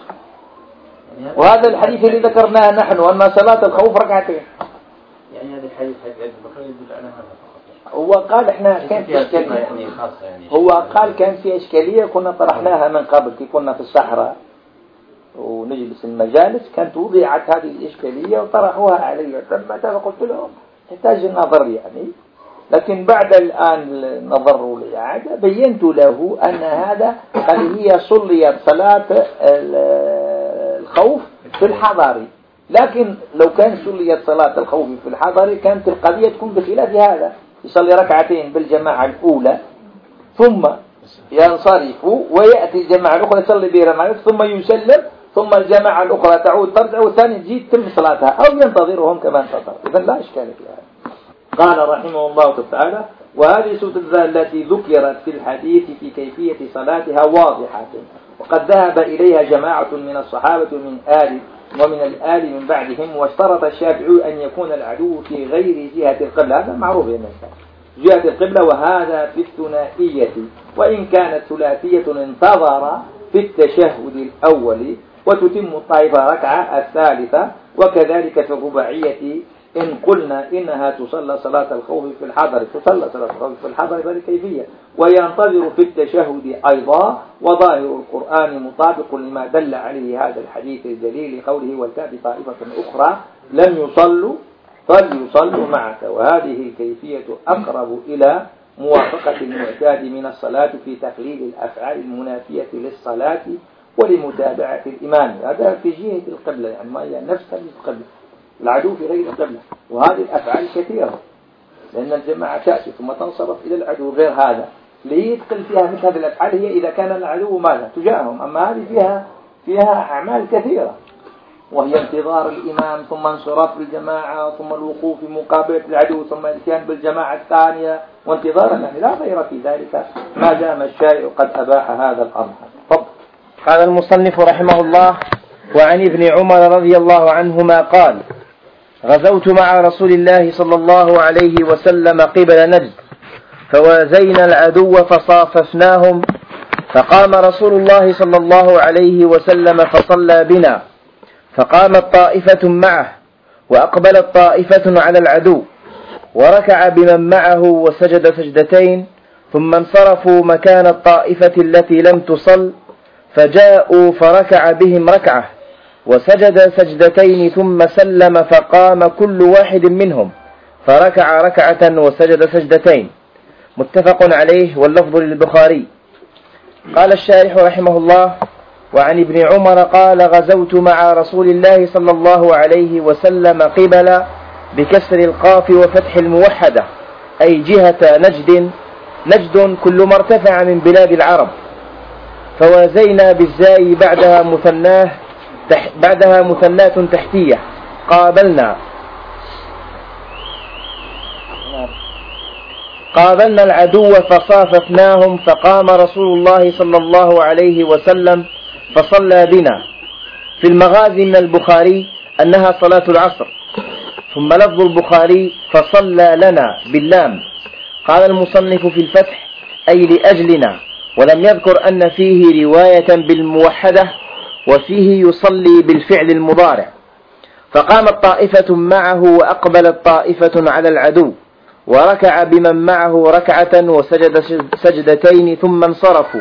وهذا الحديث اللي ذكرناه نحن أن صلاة الخوف ركعتين. يعني هذا الحديث أبي بكر يدل على هذا فقط. هو قال إحنا كان في إشكالية يعني خاصة يعني. هو قال كان في إشكالية كنا طرحناها من قبل كنا في الصحراء ونجلس المجالس، كانت وضعت هذه الإشكالية وطرحوها علي ثم قلت لهم تحتاج النظر يعني، لكن بعد الآن النظر والإعادة بينت له أن هذا قال هي صليت صلاة الخوف في الحضر، لكن لو كان صليت صلاة الخوف في الحضر كانت القضية تكون بخلاف هذا، يصلي ركعتين بالجماعة الأولى ثم ينصرف ويأتي الجماعة الأخرى يصلي بها ثم يسلم ثم الجماعة الأخرى تعود ترجع والثاني تجي تتم صلاتها أو ينتظرهم كما انتظر. إذن لا إشكال في هذا. قال رحمه الله تعالى: وهذه سورة التي ذكرت في الحديث في كيفية صلاتها واضحة، وقد ذهب إليها جماعة من الصحابة ومن الآل من بعدهم، واشترط الشافعي أن يكون العدو في غير جهة القبلة. هذا معروف يعني جهة القبلة، وهذا في الثنائية، وإن كانت ثلاثية انتظر في التشهد الأول وتتم الطائفة ركعة الثالثة، وكذلك في الرباعية إن قلنا إنها تصلى صلاة الخوف في الحضر، تصلى صلاة الخوف في الحضر بهذه الكيفية، وينتظر في التشهد أيضا. وظاهر القرآن مطابق لما دل عليه هذا الحديث الجليل قوله: ولتأتي طائفة أخرى لم يصلوا فليصلوا معك. وهذه الكيفية أقرب إلى موافقة المعتاد من الصلاة في تقليد الأفعال المنافية للصلاة ولمتابعة الإمام. هذا في جهة القبلة يعني ما هي نفسها القبلة، العدو في غير القبلة. وهذه الأفعال كثيرة لأن الجماعة تأتي ثم تنصرف إلى العدو غير هذا، ليدخل فيها مثل هذه الأفعال هي إذا كان العدو ماذا تجاههم، أما هذه فيها أعمال كثيرة، وهي انتظار الإمام ثم انصراف الجماعة ثم الوقوف في مقابلة العدو ثم الاتيان بالجماعة الثانية وانتظار، يعني لا غير في ذلك ما دام الشارع قد أباح هذا الأمر. طب. قال المصنف رحمه الله: وعن ابن عمر رضي الله عنهما قال: غزوت مع رسول الله صلى الله عليه وسلم قبل نجد، فوازينا العدو فصاففناهم، فقام رسول الله صلى الله عليه وسلم فصلى بنا، فقامت طائفة معه وأقبلت طائفة على العدو، وركع بمن معه وسجد سجدتين، ثم انصرفوا مكان الطائفة التي لم تصل، فجاءوا فركع بهم ركعة وسجد سجدتين ثم سلم، فقام كل واحد منهم فركع ركعة وسجد سجدتين. متفق عليه واللفظ للبخاري. قال الشارح رحمه الله: وعن ابن عمر قال: غزوت مع رسول الله صلى الله عليه وسلم قبل بكسر القاف وفتح الموحدة، أي جهة نجد. نجد كل ما ارتفع من بلاد العرب. فوازينا بالزاي بعدها مثنات تحتية. قابلنا العدو فصاففناهم، فقام رسول الله صلى الله عليه وسلم فصلى بنا. في المغازي من البخاري أنها صلاة العصر. ثم لفظ البخاري: فصلى لنا باللام. قال المصنف في الفتح: أي لأجلنا، ولم يذكر أن فيه رواية بالموحدة، وفيه يصلي بالفعل المضارع. فقامت طائفة معه وأقبلت طائفة على العدو، وركع بمن معه ركعة وسجد سجدتين ثم انصرفوا،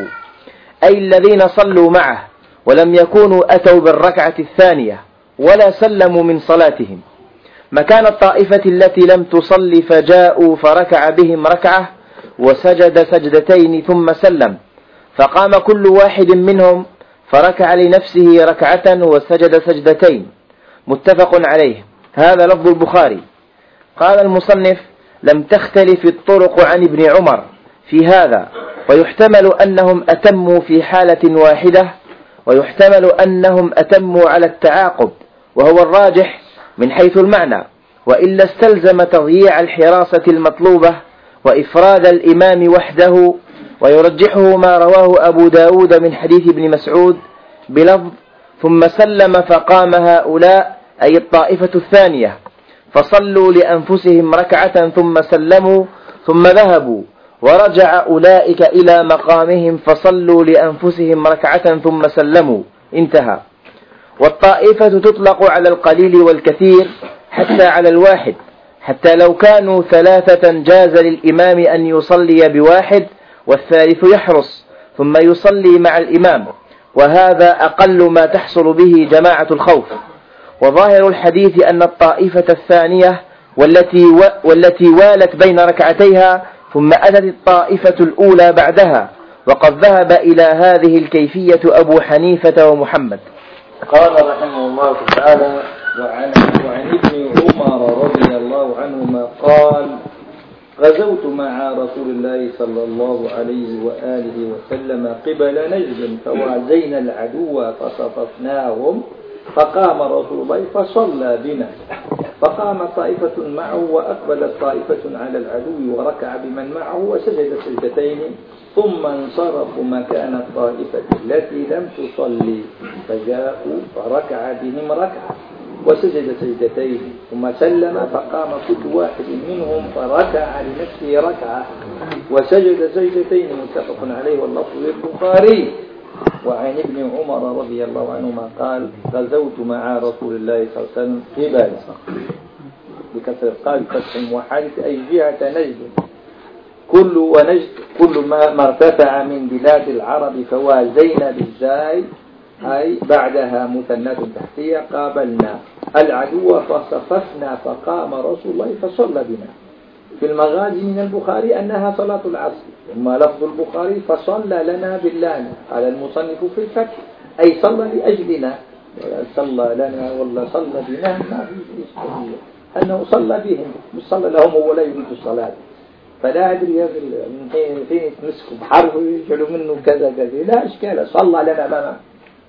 أي الذين صلوا معه ولم يكونوا أتوا بالركعة الثانية ولا سلموا من صلاتهم، مكان الطائفة التي لم تصل، فجاءوا فركع بهم ركعة وسجد سجدتين ثم سلم، فقام كل واحد منهم فركع لنفسه ركعة وسجد سجدتين. متفق عليه. هذا لفظ البخاري. قال المصنف: لم تختلف الطرق عن ابن عمر في هذا، ويحتمل أنهم أتموا في حالة واحدة، ويحتمل أنهم أتموا على التعاقب، وهو الراجح من حيث المعنى، وإلا استلزم تضييع الحراسة المطلوبة وإفراد الإمام وحده. ويرجحه ما رواه أبو داود من حديث ابن مسعود بلفظ: ثم سلم فقام هؤلاء، أي الطائفة الثانية، فصلوا لأنفسهم ركعة ثم سلموا ثم ذهبوا، ورجع أولئك إلى مقامهم فصلوا لأنفسهم ركعة ثم سلموا. انتهى. والطائفة تطلق على القليل والكثير حتى على الواحد، حتى لو كانوا ثلاثة جاز للإمام أن يصلي بواحد والثالث يحرص ثم يصلي مع الإمام، وهذا أقل ما تحصل به جماعة الخوف. وظاهر الحديث أن الطائفة الثانية والتي والت بين ركعتيها ثم أتت الطائفة الأولى بعدها، وقد ذهب إلى هذه الكيفية أبو حنيفة ومحمد. قال رحمه الله تعالى: وعن ابن عمر رضي الله عنهما قال: غزوت مع رسول الله صلى الله عليه وآله وسلم قبل نجد، فوازينا العدو فصففناهم، فقام رسول الله فصلى بنا، فقام طائفة معه وأقبلت طائفة على العدو، وركع بمن معه وسجد سجدتين، ثم انصرفوا مكان الطائفة التي لم تصلي، فجاءوا فركع بهم ركعة وسجد سجدتين ثم سلم، فقام كل واحد منهم فركع لنفسه ركعة وسجد سجدتين. متفق عليه واللفظ للبخاري. وعن ابن عمر رضي الله عنهما قال: غزوت مع رسول الله صلى الله عليه وسلم قبل بكسر القاف فتح موحدة، أي جهة نجد. كل ما ارتفع من بلاد العرب، فوازينا بالزاي أي بعدها مثنات تحتية. قابلنا العدو فصففنا، فقام رسول الله فصلى بنا. في المغازي من البخاري أنها صلاة العصر. ثم لفظ البخاري: فصلى لنا باللام. قال المصنف في الفتح: أي صلى لأجلنا، صلى لنا ولا صلى بنا ما في إشكالية، أنه صلى بهم مش صلى لهم ولا يريد الصلاة. فلا أدري من فين يتمسكوا بحرف ويجعلوا منه كذا كذا، لا إشكال. صلى لنا ما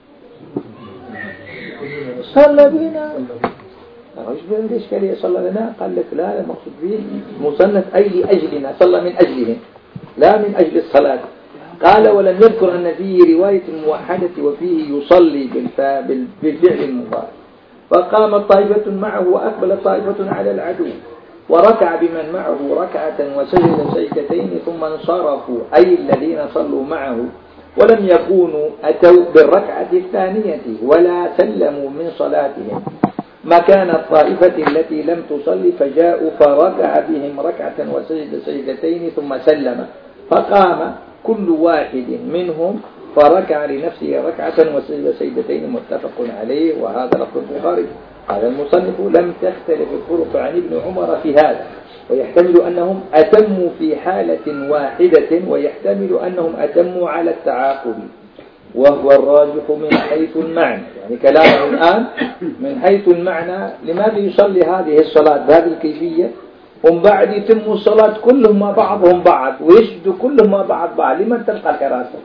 صلى بنا، مش بين إشكالية. صلى لنا قال لك لا، المقصود به مصنف أي لأجلنا، صلى من أجلهم لا من أجل الصلاة. قال: ولم يذكر أن فيه رواية موحدة وفيه يصلي بالفعل المضارع. فقامت طائفة معه وأقبلت طائفة على العدو، وركع بمن معه ركعة وسجد سجدتين ثم انصرفوا، أي الذين صلوا معه ولم يكونوا أتوا بالركعة الثانية ولا سلموا من صلاتهم، مكان الطائفة التي لم تصلي فجاءوا فركع بهم ركعة وسجد سجدتين ثم سلم، فقام كل واحد منهم فركع لنفسه ركعة وسجد سجدتين، متفق عليه. وهذا لفظ البخاري. قال المصنف: لم تختلف الطرق عن ابن عمر في هذا، ويحتمل أنهم أتموا في حالة واحدة، ويحتمل أنهم أتموا على التعاقب، وهو الراجح من حيث المعنى. يعني كلامه الآن من حيث المعنى، لماذا يصلي هذه الصلاة بهذه الكيفية ومن بعد يتم الصلاة كلهم مع بعضهم بعض ويسجدوا كلهم مع بعض؟ لمن تبقى الحراسة؟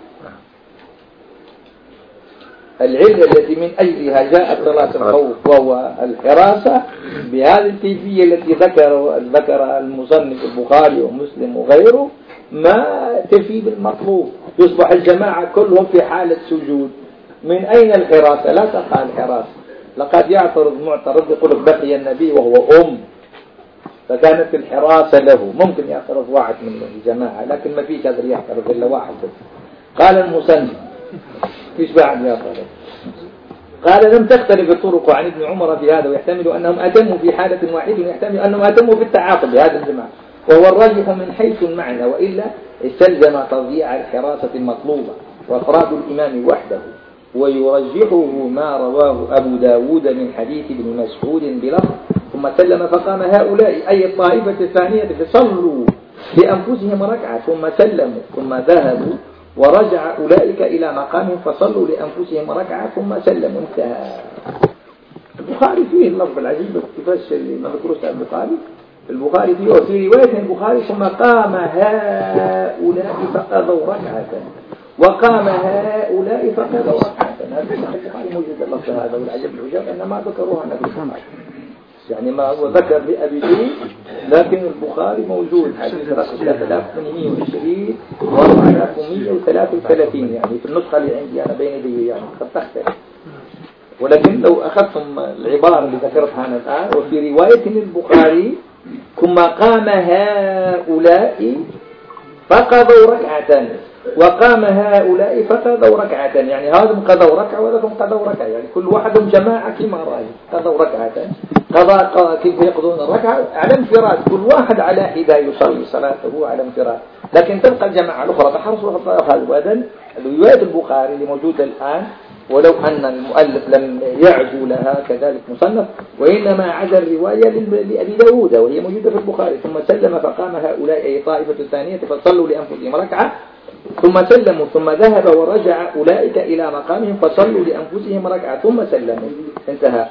العلة التي من أجلها جاءت صلاة الخوف وهو الحراسة بهذه الكيفية التي ذكر المصنف البخاري ومسلم وغيره ما تفي بالمطلوب. يصبح الجماعة كلهم في حالة سجود، من أين الحراسة؟ لا تقع الحراسة. لقد يعترض معترض يقول بقي النبي وهو فكانت الحراسة له. ممكن يعترض واحد من الجماعة، لكن ما فيش قادر يعترض إلا واحد بس. قال المصنف: فيش بعد يعترض. قال: لم تختلف الطرق عن ابن عمر في هذا، ويحتمل أنهم أتموا في حالة واحدة، ويحتمل أنهم أتموا في التعاقب بهذا الجماعة، وهو الراجح من حيث المعنى، وإلا استلزم تضييع الحراسة المطلوبة وإفراد الإمام وحده. ويرجحه ما رواه أبو داود من حديث ابن مسعود بلفظ: ثم سلم فقام هؤلاء، أي الطائفة الثانية، فصلوا لأنفسهم ركعة ثم سلموا ثم ذهبوا، ورجع أولئك إلى مقامهم فصلوا لأنفسهم ركعة ثم سلموا. انتهى. البخاري فيه اللفظ العجيب كيفاش ما ذكروش عن البخاري فيه، وفي رواية البخاري: ثم قام هؤلاء فقضوا ركعة، وقام هؤلاء فقضوا ركعة. هذا البخاري موجود اللفظ هذا، والعجب العجاب أن ما ذكروها النبي صلى الله عليه وسلم. يعني ما هو ذكر لأبي جرير، لكن البخاري موجود حديث رقم 3820 و4133، يعني في النسخة اللي عندي أنا بين يدي يعني قد تختلف. ولكن لو أخذتم العبارة اللي ذكرتها أنا الآن، وفي رواية البخاري: ثم قام هؤلاء فقضوا ركعة، وقام هؤلاء فقضوا ركعة، يعني هذا قضوا ركعة وذاك قضوا ركعة، يعني كل واحد جماعة كما رأي قضوا ركعة. قضاء كيف يقضون الركعة؟ على انفراد، كل واحد على حدة يصلي صلاته على انفراد، لكن تبقى الجماعة الأخرى تحرصوا هذا. وهذا رواية البخاري اللي موجودة الآن، ولو أن المؤلف لم يعزو لها كذلك مصنف، وإنما عزا الرواية لأبي داود وهي موجودة في البخاري: ثم سلم فقام هؤلاء، أي طائفة الثانية، فصلوا لأنفسهم ركعة ثم سلموا ثم ذهب، ورجع أولئك إلى مقامهم فصلوا لأنفسهم ركعة ثم سلموا. انتهى.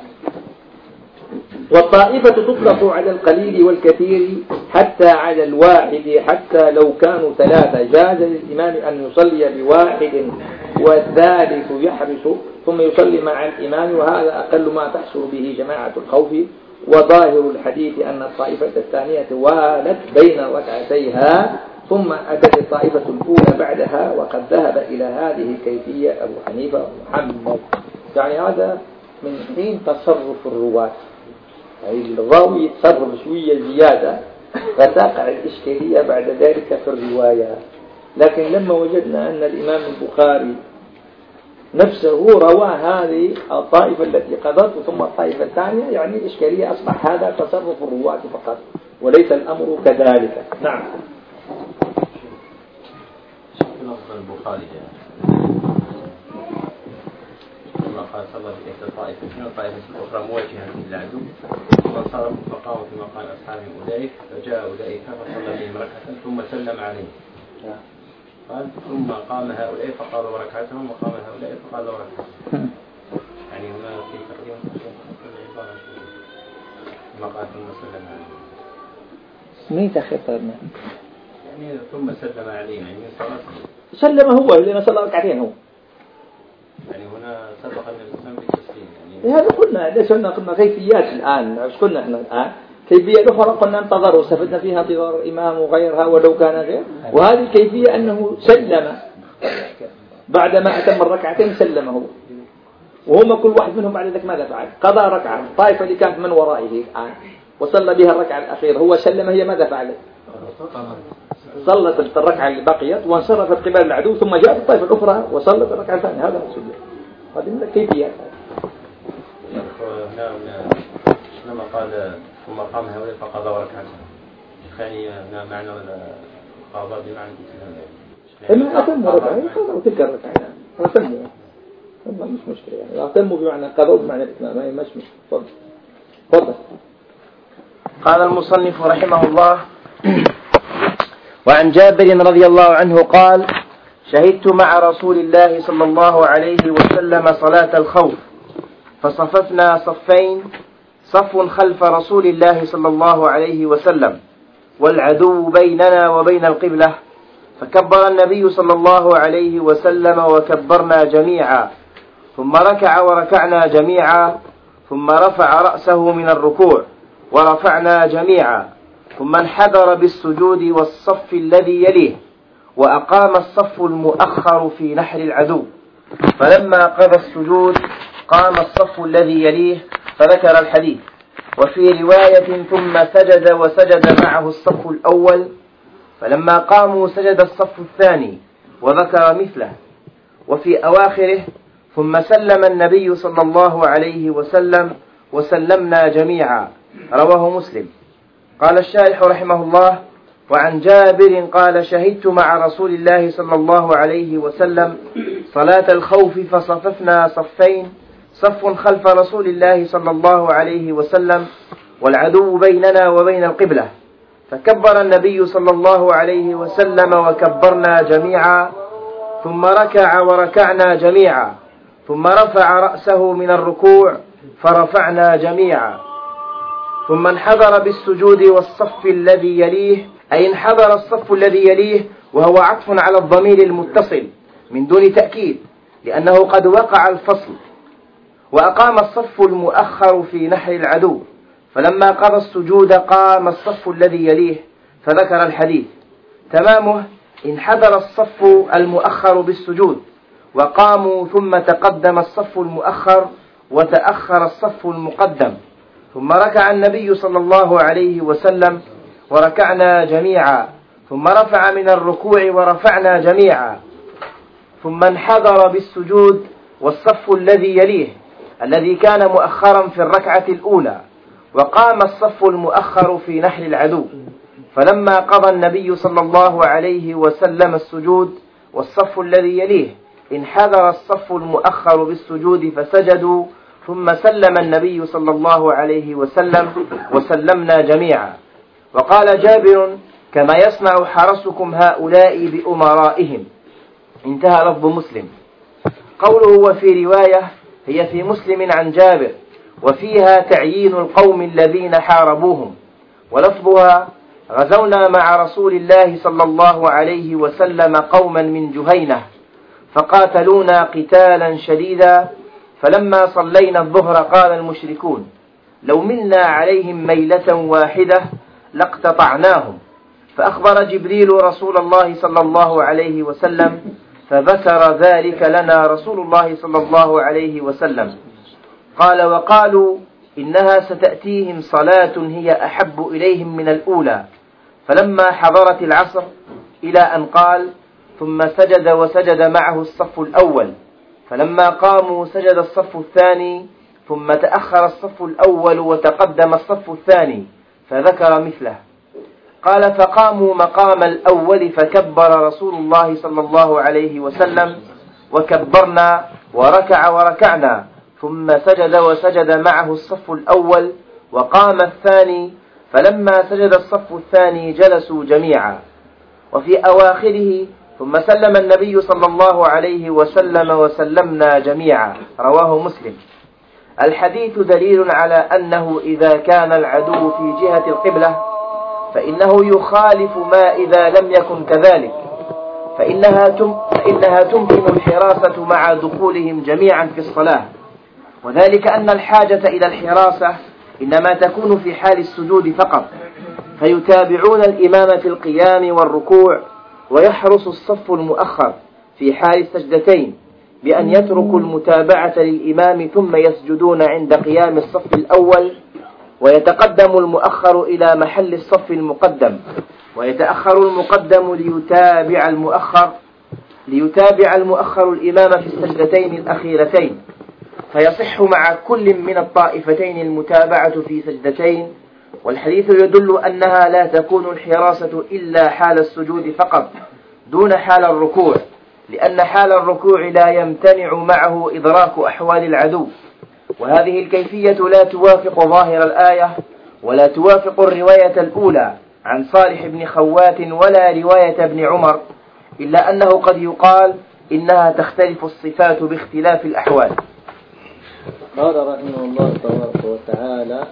والطائفة تطلق على القليل والكثير حتى على الواحد، حتى لو كانوا ثلاثة جاز للإمام أن يصلي بواحد والثالث يحرس ثم يصلي مع الإمام، وهذا أقل ما تحصل به جماعة الخوف. وظاهر الحديث أن الطائفة الثانية والت بين ركعتيها ثم أتت الطائفة الأولى بعدها، وقد ذهب إلى هذه الكيفية أبو حنيفة ومحمد. يعني هذا من حين تصرف الرواة، يعني الراوي يتصرف شوية زيادة فتقع الإشكالية بعد ذلك في الرواية. لكن لما وجدنا أن الإمام البخاري نفسه روى هذه الطائفة التي قضت ثم الطائفة الثانية، يعني الإشكالية أصبح هذا تصرف الرواة فقط وليس الأمر كذلك. نعم. نص البخاري قال صلى في إحدى الطائفتين والطائفة الأخرى موجهة للعدو، فانصرفوا فقاموا في مقام أصحابهم أولئك، فجاء أولئك فصلى بهم ركعة ثم سلم عليهم. قال: ثم قام هؤلاء فقالوا ركعتهم، وقام هؤلاء فقالوا ركعتهم. يعني هنا في تقديم العبارة ثم قال ثم سلم عليهم. مين تخطرنا؟ يعني ثم سلم عليهم، يعني من صلاته سلم هو لأن صلى ركعتين هو. يعني هنا سبق الإنسان بالتسليم. يعني هذا قلنا ليش قلنا كيفيات الآن، مش قلنا احنا الآن كيفية أخرى قلنا انتظر واستفدنا فيها انتظار الإمام وغيرها ولو كان غير، وهذه الكيفية أنه سلم بعدما أتم الركعتين سلمه، وهم كل واحد منهم بعد ذلك ماذا فعل؟ قضى ركعة. الطائفة اللي كانت من ورائه الآن وصلى بها الركعة الأخيرة هو سلم، هي ماذا فعلت؟ صلت الركعة اللي بقيت وانصرفت قبل العدو، ثم جاءت الطائفة الأخرى وصلت الركعة الثانية. هذا مسؤولية. هذه من الكيفيات. هنا لما قال ثم قام هؤلاء فقضى وركعته يعني معنى القضاء بمعنى الإتمام أتموا ركعين قضوا تلك الركعين أتموا مش مشكلة يعني أتموا بمعنى قضوا بمعنى الإتمام هي مش مشكلة. تفضل. قال المصنف رحمه الله: وعن جابر رضي الله عنه قال: شهدت مع رسول الله صلى الله عليه وسلم صلاة الخوف فصففنا صفين، صف خلف رسول الله صلى الله عليه وسلم والعدو بيننا وبين القبلة، فكبر النبي صلى الله عليه وسلم وكبرنا جميعا، ثم ركع وركعنا جميعا، ثم رفع رأسه من الركوع ورفعنا جميعا، ثم انحدر بالسجود والصف الذي يليه، وأقام الصف المؤخر في نحر العدو، فلما قضى السجود قام الصف الذي يليه، فذكر الحديث. وفي رواية: ثم سجد وسجد معه الصف الأول، فلما قاموا سجد الصف الثاني، وذكر مثله. وفي أواخره: ثم سلم النبي صلى الله عليه وسلم وسلمنا جميعا، رواه مسلم. قال الشارح رحمه الله: وعن جابر قال: شهدت مع رسول الله صلى الله عليه وسلم صلاة الخوف فصففنا صفين، صف خلف رسول الله صلى الله عليه وسلم والعدو بيننا وبين القبلة، فكبر النبي صلى الله عليه وسلم وكبرنا جميعا، ثم ركع وركعنا جميعا، ثم رفع رأسه من الركوع فرفعنا جميعا، ثم انحدر بالسجود والصف الذي يليه، أي انحدر الصف الذي يليه، وهو عطف على الضمير المتصل من دون تأكيد لأنه قد وقع الفصل. وأقام الصف المؤخر في نحر العدو، فلما قضى السجود قام الصف الذي يليه، فذكر الحديث. تمامه: انحدر الصف المؤخر بالسجود وقاموا، ثم تقدم الصف المؤخر وتأخر الصف المقدم، ثم ركع النبي صلى الله عليه وسلم وركعنا جميعا، ثم رفع من الركوع ورفعنا جميعا، ثم انحدر بالسجود والصف الذي يليه الذي كان مؤخرا في الركعة الأولى، وقام الصف المؤخر في نحر العدو، فلما قضى النبي صلى الله عليه وسلم السجود والصف الذي يليه انحدر الصف المؤخر بالسجود فسجدوا، ثم سلم النبي صلى الله عليه وسلم وسلمنا جميعا. وقال جابر: كما يصنع حرسكم هؤلاء بأمرائهم، انتهى لفظ مسلم. قوله وفي رواية هي في مسلم عن جابر، وفيها تعيين القوم الذين حاربوهم، ولفظها: غزونا مع رسول الله صلى الله عليه وسلم قوما من جهينة فقاتلونا قتالا شديدا، فلما صلينا الظهر قال المشركون: لو ملنا عليهم ميلة واحدة لاقتطعناهم، فأخبر جبريل رسول الله صلى الله عليه وسلم، فذكر ذلك لنا رسول الله صلى الله عليه وسلم. قال: وقالوا إنها ستأتيهم صلاة هي أحب إليهم من الأولى، فلما حضرت العصر إلى أن قال: ثم سجد وسجد معه الصف الأول، فلما قاموا سجد الصف الثاني، ثم تأخر الصف الأول وتقدم الصف الثاني، فذكر مثله. قال: فقاموا مقام الأول فكبر رسول الله صلى الله عليه وسلم وكبرنا، وركع وركعنا، ثم سجد وسجد معه الصف الأول، وقام الثاني، فلما سجد الصف الثاني جلسوا جميعا. وفي أواخره: ثم سلم النبي صلى الله عليه وسلم وسلمنا جميعا، رواه مسلم. الحديث دليل على أنه إذا كان العدو في جهة القبلة فإنه يخالف ما إذا لم يكن كذلك، فإنها تمكن الحراسة مع دخولهم جميعا في الصلاة، وذلك أن الحاجة إلى الحراسة إنما تكون في حال السجود فقط، فيتابعون الإمام في القيام والركوع، ويحرس الصف المؤخر في حال السجدتين بأن يتركوا المتابعة للإمام ثم يسجدون عند قيام الصف الأول، ويتقدم المؤخر إلى محل الصف المقدم، ويتأخر المقدم ليتابع المؤخر الإمام في السجدتين الأخيرتين. فيصح مع كل من الطائفتين المتابعة في سجدتين، والحديث يدل أنها لا تكون الحراسة إلا حال السجود فقط دون حال الركوع، لأن حال الركوع لا يمتنع معه إدراك أحوال العدو، وهذه الكيفية لا توافق ظاهر الآية ولا توافق الرواية الأولى عن صالح بن خوات ولا رواية ابن عمر، إلا أنه قد يقال إنها تختلف الصفات باختلاف الأحوال. قال رحمه الله تبارك وتعالى: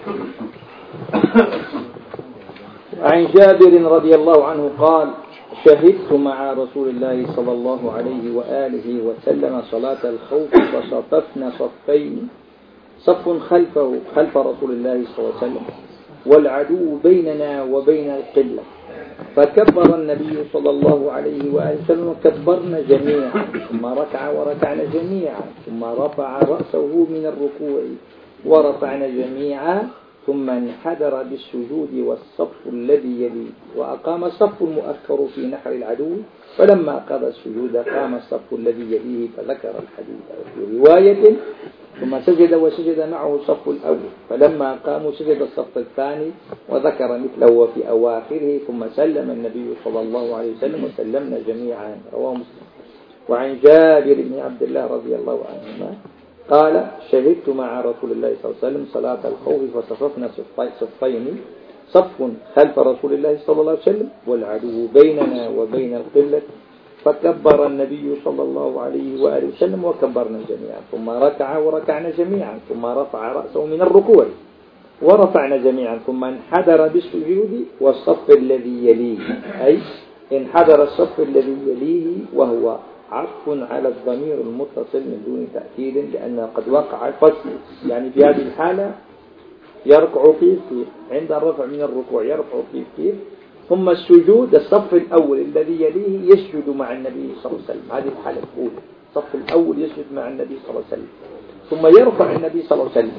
عن جابر رضي الله عنه قال: شهدت مع رسول الله صلى الله عليه وآله وسلم صلاة الخوف فصففنا صفين، صف خلف رسول الله صلى الله عليه وسلم والعدو بيننا وبين القبلة، فكبر النبي صلى الله عليه وآله وسلم كبرنا جميعا، ثم ركع وركعنا جميعا، ثم رفع رأسه من الركوع ورفعنا جميعا، ثم انحدر بالسجود والصف الذي يليه، وأقام الصف المؤخر في نحر العدو، فلما قضى السجود قام الصف الذي يليه فذكر الحديث. في رواية: ثم سجد وسجد معه الصف الأول، فلما قاموا سجد الصف الثاني وذكر مثله وفي أواخره، ثم سلم النبي صلى الله عليه وسلم وسلمنا جميعا. رواه مسلم. وعن جابر بن عبد الله رضي الله عنهما قال: شهدت مع رسول الله صلى الله عليه وسلم صلاة الخوف فصففنا صفين، صف خلف رسول الله صلى الله عليه وسلم والعدو بيننا وبين القبلة، فكبر النبي صلى الله عليه وآله وسلم وكبرنا جميعا، ثم ركع وركعنا جميعا، ثم رفع رأسه من الركوع ورفعنا جميعا، ثم انحدر بالسجود والصف الذي يليه، أي انحدر الصف الذي يليه، وهو عطف على الضمير المتصل من دون تأكيد، لأن قد وقع الفصل. يعني في هذه الحالة يركع كيف عند الرفع من الركوع يركع كيف، ثم السجود الصف الأول الذي يليه يسجد مع النبي صلى الله عليه وسلم. هذه الحالة الأولى، الصف الأول يسجد مع النبي صلى الله عليه وسلم، ثم يرفع النبي صلى الله عليه وسلم.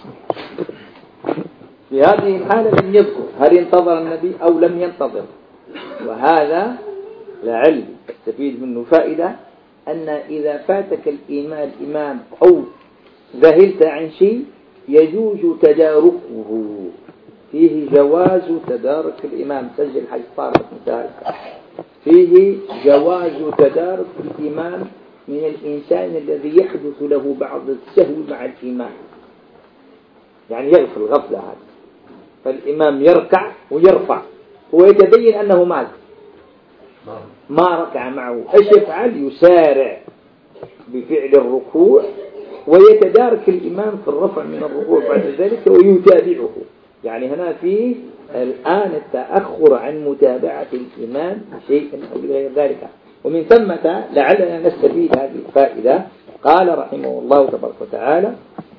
في هذه الحالة لم يذكر هل انتظر النبي أو لم ينتظر، وهذا لعل تستفيد منه فائدة، أن إذا فاتك الإمام أو ذهلت عن شيء يجوز تداركه، فيه جواز تدارك الإمام. سجل حيث صارت مثال، فيه جواز تدارك الإمام من الإنسان الذي يحدث له بعض السهو مع الإمام، يعني يغفل الغفلة هذا، فالإمام يركع ويرفع ويتبين أنه ما ركع معه. ايش يفعل؟ يسارع بفعل الركوع ويتدارك الإمام في الرفع من الركوع بعد ذلك ويتابعه. يعني هنا في الآن التأخر عن متابعة الإمام شيء أو غير ذلك. ومن ثمة لعلنا نستفيد هذه الفائدة. قال رحمه الله تبارك وتعالى: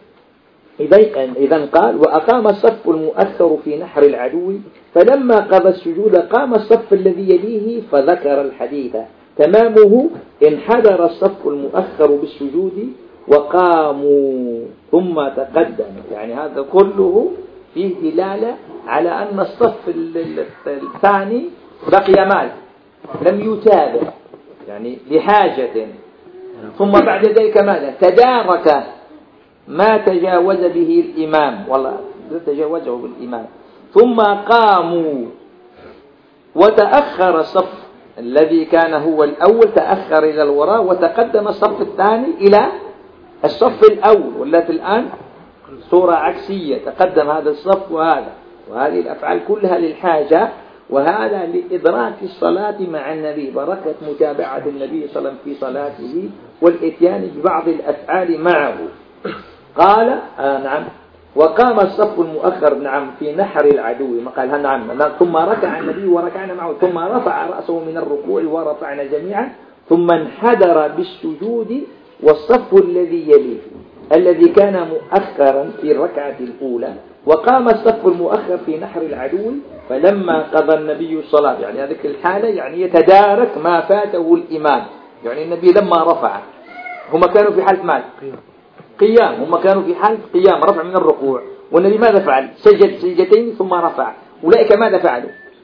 إذن قال: وأقام الصف المؤخر في نحر العدو، فلما قضى السجود قام الصف الذي يليه فذكر الحديث تمامه: انحدر الصف المؤخر بالسجود وقاموا ثم تقدم. يعني هذا كله فيه دلالة على أن الصف الثاني بقي لم يتابع، يعني لحاجة، ثم بعد ذلك ماذا؟ تدارك ما تجاوز به الإمام، والله تجاوزه بالإمام، ثم قاموا وتأخر الصف الذي كان هو الأول تأخر إلى الوراء، وتقدم الصف الثاني إلى الصف الأول، والتي الآن صورة عكسية، تقدم هذا الصف وهذه الأفعال كلها للحاجة، وهذا لإدراك الصلاة مع النبي، بركة متابعة النبي صلى الله عليه وسلم في صلاته والإتيان ببعض الأفعال معه. قال نعم: وقام الصف المؤخر نعم في نحر العدو، ما قال نعم، ثم ركع النبي وركعنا معه، ثم رفع رأسه من الركوع ورفعنا جميعا، ثم انحدر بالسجود والصف الذي يليه الذي كان مؤخرا في الركعة الأولى، وقام الصف المؤخر في نحر العدو، فلما قضى النبي الصلاة، يعني هذه الحالة يعني يتدارك ما فاته الإمام. يعني النبي لما رفع، هم كانوا في حالة قيام، هم كانوا في حالة قيام رفع من الركوع، والنبي ماذا فعل؟ سجد سجدتين ثم رفع. أولئك ماذا فعلوا؟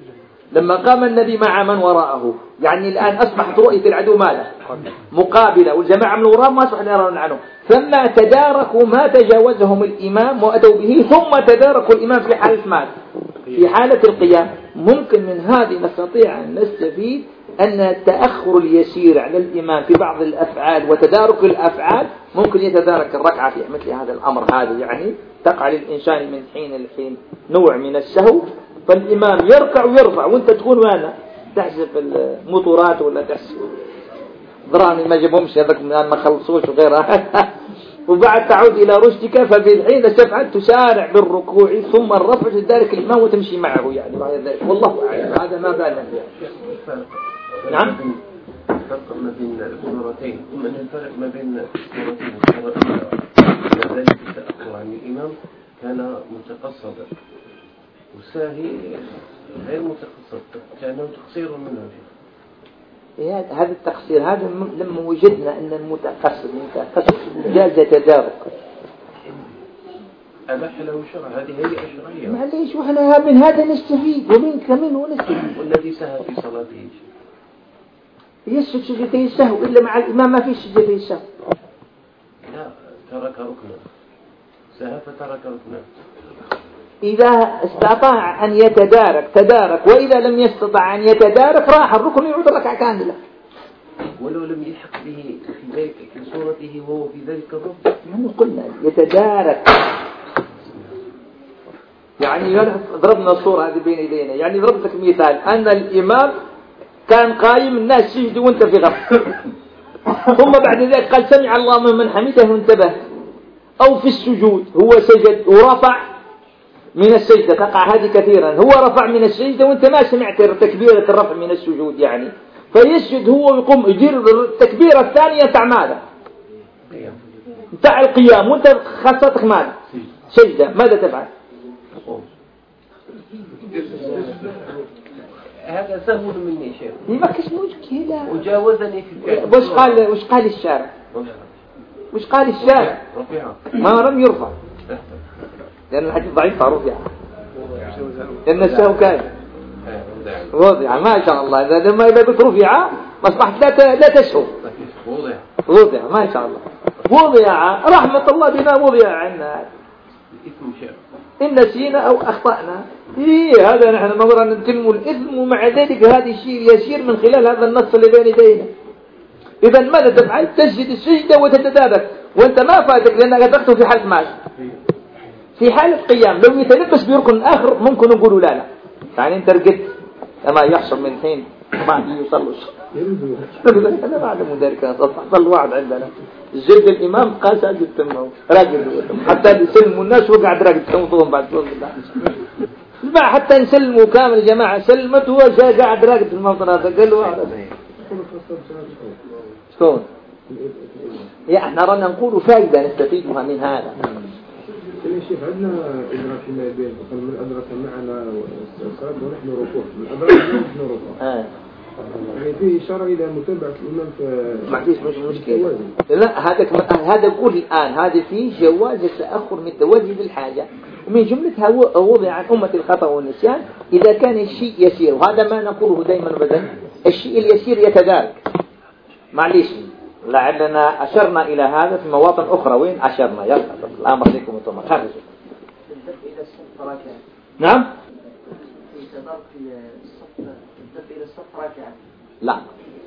لما قام النبي مع من وراءه، يعني الآن أصبحت رؤية العدو ماذا؟ مقابلة، والجماعة من وراء ما أصبح يرون عنه، ثم تداركوا ما تجاوزهم الإمام وأتوا به، ثم تداركوا الإمام في حالة ماذا؟ في حالة القيام. ممكن من هذه نستطيع أن نستفيد أن التأخر اليسير على الإمام في بعض الأفعال وتدارك الأفعال ممكن يتدارك الركعة في مثل هذا الأمر. هذا يعني تقع للإنسان من حين لحين نوع من السهو، فالإمام يركع ويرفع وانت تكون وانا تحسب الموتورات ولا تحسب ضراني ما جابهمش هذاك ما خلصوش وغيرها وبعد تعود إلى رشدك، ففي الحين تفعل تسارع بالركوع ثم الرفع تدارك الإمام وتمشي معه يعني بعد ذلك. والله أعلم، هذا ما بالنا فيه. نعم. الفرق ما بين السورتين، ثم الفرق ما بين السورتين السورة ذلك التأخر عن الإمام كان متقصدا، والساهي غير متقصد، كان تقصير منه. هذا التقصير هذا لما وجدنا أن المتقصد جاز تدارك أباح له الشرع، هذه هي شرعية. معليش وإحنا من هذا نستفيد ومنك منه نستفيد. والذي سهى في صلاته يسجد سجدتي السهو، إلا مع الإمام ما في سجدتي السهو. لا، ترك ركنا، سهى فترك ركنا. إذا استطاع أن يتدارك تدارك، وإذا لم يستطع أن يتدارك راح الركن يعود ركعة كاملة. ولو لم يلحق به في ذلك في صورته وهو في ذلك الركن، يعني قلنا يتدارك. يعني ضربنا الصورة هذه بين يدينا، يعني ضربت لك مثال أن الإمام كان قايم الناس سجدوا وانت في غفلة ثم بعد ذلك قال سمع الله من حمده وانتبه، أو في السجود هو سجد ورفع من السجدة، تقع هذه كثيرا، هو رفع من السجدة وانت ما سمعت تكبيرة الرفع من السجود يعني، فيسجد هو ويقوم يدير التكبيرة الثانية تاع ماذا؟ تاع القيام، وانت خاصتك ماذا؟ سجدة، ماذا تفعل؟ هذا سهل مني شيء. ما كش مشكلة. وجاوزني في الفعل. وش قال الشارع؟ وش قال الشارع؟ ما لم يرفع، لأن الحديث ضعيف فرفع، لأن السهو كان وضع ما شاء الله. إذا قلت رفع أصبحت لا تسهو، وضع ما شاء الله، وضع رحمة الله بنا، وضع عنا إن نسينا أو أخطأنا. هذا نحن نظرا نتم الإثم، ومع ذلك هذا الشيء يسير من خلال هذا النص اللي بين يدينا. إذا ماذا تفعل؟ تسجد السجدة وتتدارك وأنت ما فاتك، لأنك تقتل في حالة ماذا؟ في حالة قيام. لو يتلبس بركن آخر ممكن نقول لا، يعني أنت رقدت كما يحصل من حين ما يصلوا أنا ما أعلم ذلك، صل واحد عندنا زد الإمام قال ساجد تمه راجل حتى يسلموا الناس وقعد راجل تمضوهم بعد صوت الله حتى نسلموا كامل الجماعة سلمت هو قاعد راجل في الموطن هذا. قال له شلون؟ احنا رانا نقول فائدة نستفيدها من هذا. يا شيخ عندنا إدراك فيما بين من أدرك معنا الصلاة ونحن ركوع، من أدرك ونحن ركوع. يعني فيه إشارة إلى متابعة الإمام ما فيش مشكلة. لا هذا كل الآن هذا فيه جواز التأخر من توجه الحاجة، ومن جملتها وضع عن أمة الخطأ والنسيان إذا كان الشيء يسير، وهذا ما نقوله دائما أبدا، الشيء اليسير يتدارك. معليش لعلنا أشرنا إلى هذا في مواطن أخرى. وين أشرنا؟ يلا الأمر لكم وانتم خارج. نعم. لا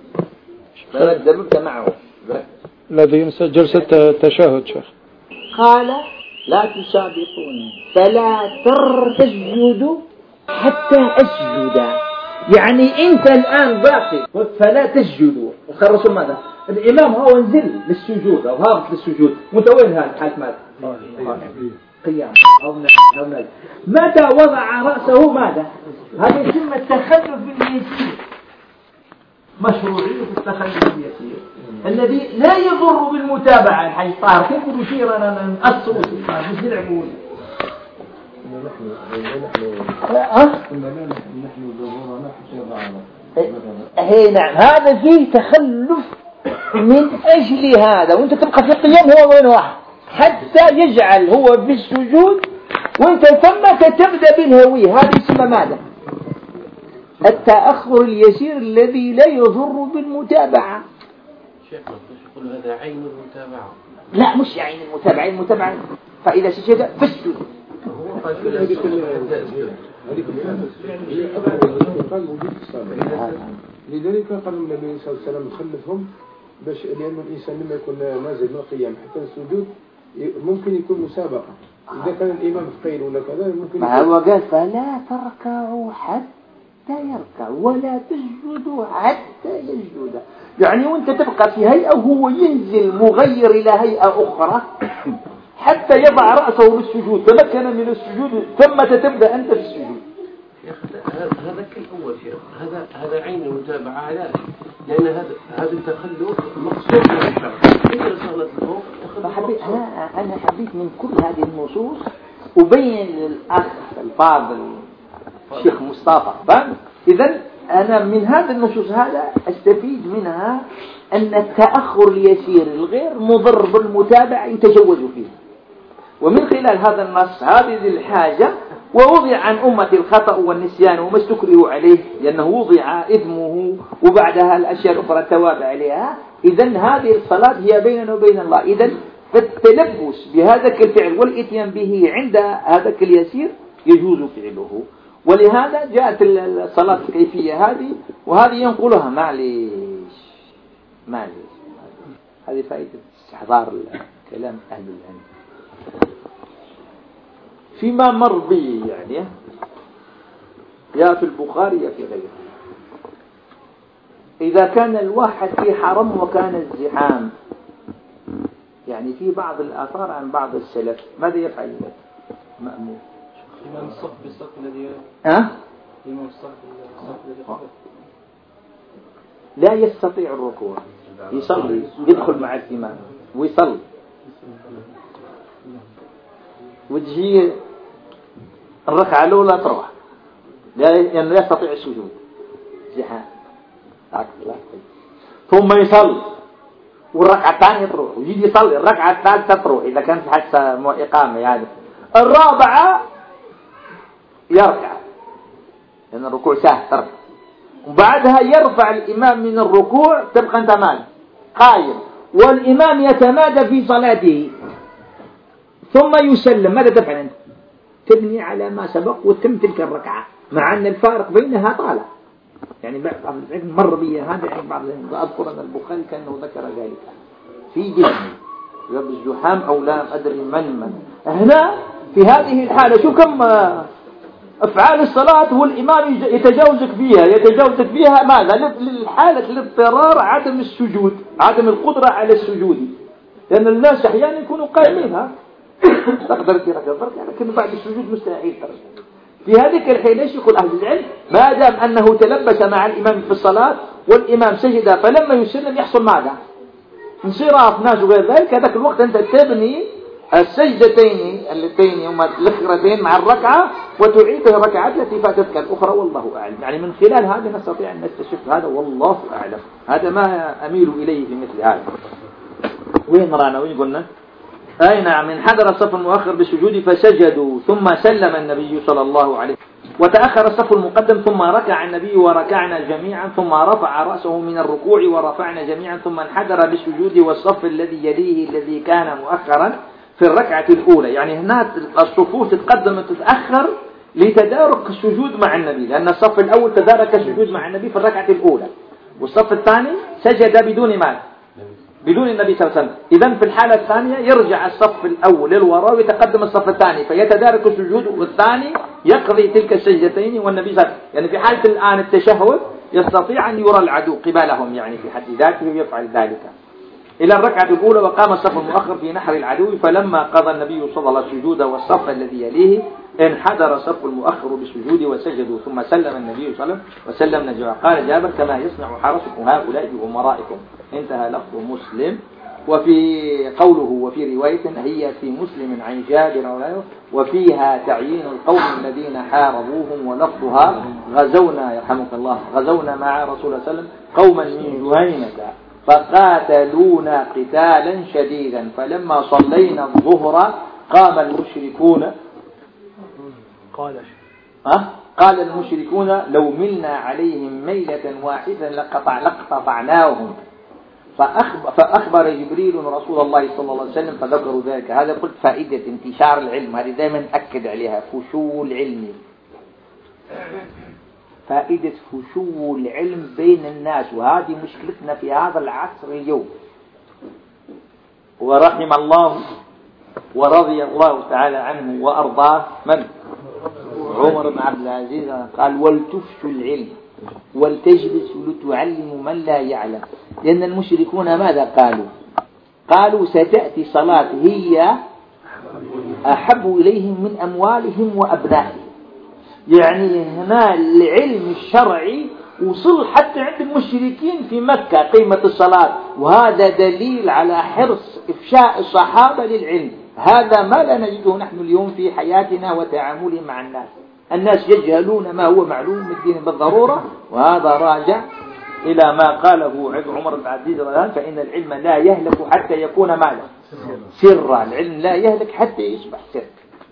لا معه الذي ينسى جلسة تشهد شيخ. قال لا تسابقوني فلا تسجدوا حتى أسجد، يعني أنت الآن باقي فلا تسجدوا. وخرسوا ماذا؟ الإمام هو انزل للسجود أو هابط للسجود، وانت وين هذا حالة ماذا؟ قيام أو نزل. متى وضع رأسه ماذا؟ هذا يسمى التخلف باليسير، مشروعية التخلف باليسير الذي لا يضر بالمتابعة. الحي طاهر كيف يشير أنا نأثر مش نلعبون. نعم هذا فيه تخلف من أجل هذا، وانت تبقى في القيام هو وين واحد حتى يجعل هو في السجود وانت ثم تبدأ بالهوية. هذا يسمى ماذا؟ التأخر اليسير الذي لا يضر بالمتابعة. شيخ يقول هذا عين المتابعة. لا مش عين المتابعة فإذا سجد فسجد. لذلك قال النبي صلى الله عليه وسلم خلفهم باش لأن الإنسان لما يكون نازل من القيام حتى السجود ممكن يكون مسابقة. إذا كان الإمام ثقيل ولا كذا ممكن. ما هو قال فلا تركعوا حتى يركع ولا تسجدوا حتى يسجد. يعني وانت تبقى في هيئة وهو ينزل مغير إلى هيئة أخرى حتى يضع رأسه للسجود تمكن من السجود ثم تبدأ أنت في السجود. هذا كالأول شيء هذا عين المتابعة علاش؟ لأن هذا التخلف مقصود من الشرع. إذا صارت الخوف أنا حبيت من كل هذه النصوص أبين للأخ الفاضل الشيخ مصطفى. إذن أنا من هذه النصوص هذا أستفيد منها أن التأخر اليسير الغير مضر بالمتابعة يتجوز فيه. ومن خلال هذا النص هذه الحاجة ووضع عن أمة الخطأ والنسيان وما استكرهوا عليه لأنه وضع إثمه وبعدها الأشياء الأخرى التوابع عليها. إذن هذه الصلاة هي بيننا وبين الله. إذن فالتلبس بهذا الفعل والإتيان به عند هذا اليسير يجوز فعله. ولهذا جاءت الصلاة الكيفية هذه وهذه ينقلها معليش هذه فائدة استحضار كلام أهل العلم فيما مر به يعني يا في البخاري يا في غيره. إذا كان الواحد في حرم وكان الزحام يعني في بعض الآثار عن بعض السلف ماذا يفعل مأمون؟ إمام الصف بالصف الذي إمام الصف الذي لا يستطيع الركوع يصلي يدخل مع الإمام ويصلي وتجي الركعة الأولى تروح لأنه لا يستطيع السجود زحام ثم يصلي والركعة الثانية تروح ويجي يصلي الركعة الثالثة تروح إذا كانت حتى إقامة يعني الرابعة يركع لأن الركوع سهل تركع وبعدها يرفع الإمام من الركوع تبقى أنت مال قائم والإمام يتمادى في صلاته ثم يسلم. ماذا تفعل أنت؟ تبني على ما سبق وتم تلك الركعة مع أن الفارق بينها طالع يعني مر بي هذا يعني بعض أذكر أن البخاري كأنه ذكر ذلك في جسمه يبقى الزحام أو لا أدري من هنا في هذه الحالة شو كم أفعال الصلاة والإمام يتجاوزك فيها ماذا؟ للحالة الاضطرار عدم السجود عدم القدرة على السجود لأن الناس أحيانا يكونوا قائمين تقدر تركع لكن بعد السجود مستحيل تركع. في هذه الحالة يقول أهل العلم ما دام أنه تلبس مع الإمام في الصلاة والإمام سجد فلما يسلم يحصل ماذا؟ انصراف ناس وغير ذلك. هذاك الوقت أنت تبني السجدتين اللتين هما الأخرتين مع الركعة وتعيد الركعات التي فاتتك الأخرى والله أعلم. يعني من خلال هذا نستطيع أن نستشف هذا والله أعلم. هذا ما أميل إليه في مثل هذا. وين رانا وين قلنا؟ أي نعم من حضر الصف المؤخر بالسجود فسجدوا ثم سلم النبي صلى الله عليه وسلم وتأخر الصف المقدم ثم ركع النبي وركعنا جميعا ثم رفع رأسه من الركوع ورفعنا جميعا ثم انحدر بالسجود والصف الذي يليه الذي كان مؤخرا في الركعة الأولى. يعني هنا الصفوف تتقدم وتتأخر لتدارك السجود مع النبي لأن الصف الأول تدارك السجود مع النبي في الركعة الأولى والصف الثاني سجد بدون مال بدون النبي صلى الله عليه وسلم. إذن في الحالة الثانية يرجع الصف الأول للوراء ويتقدم الصف الثاني فيتدارك السجود والثاني يقضي تلك السجدتين والنبي صلى الله عليه وسلم. يعني في حالة الآن التشهد يستطيع أن يرى العدو قبالهم يعني في حد ذاته ويفعل ذلك إلى الركعة الأولى وقام الصف المؤخر في نحر العدو فلما قضى النبي صلى الله عليه وسلم السجود والصف الذي يليه انحدر الصف المؤخر بالسجود وسجدوا ثم سلم النبي صلى الله عليه وسلم وسلمنا جميعا. قال جابر كما يصنع حرسكم هؤلاء بأمرائكم انتهى لفظ مسلم. وفي قوله وفي رواية هي في مسلم عن جابر وفيها تعيين القوم الذين حاربوهم ولفظها غزونا يرحمك الله غزونا مع رسول الله صلى الله عليه وسلم قوما من جهينة فقاتلونا قتالا شديدا فلما صلينا الظهر قام المشركون قال المشركون لو ملنا عليهم ميلة واحدة لقطعناهم. فأخبر جبريل رسول الله صلى الله عليه وسلم فذكروا ذلك. هذا قلت فائدة انتشار العلم، هذه دائما أكد عليها، فشو العلم، فائدة فشو العلم بين الناس، وهذه مشكلتنا في هذا العصر اليوم. ورحم الله ورضي الله تعالى عنه وأرضاه من؟ عمر بن عبد العزيز، قال ولتفشوا العلم ولتجلسوا لتعلموا من لا يعلم. لأن المشركون ماذا قالوا؟ قالوا ستأتي صلاة هي أحب إليهم من أموالهم وأبنائهم. يعني هنا العلم الشرعي وصل حتى عند المشركين في مكة قيمة الصلاة، وهذا دليل على حرص إفشاء الصحابة للعلم. هذا ما لا نجده نحن اليوم في حياتنا وتعاملنا مع الناس. الناس يجهلون ما هو معلوم من الدين بالضرورة، وهذا راجع إلى ما قاله عمر بن عبد العزيز فإن العلم لا يهلك حتى يكون ماذا؟ سرا. العلم لا يهلك حتى يصبح سر.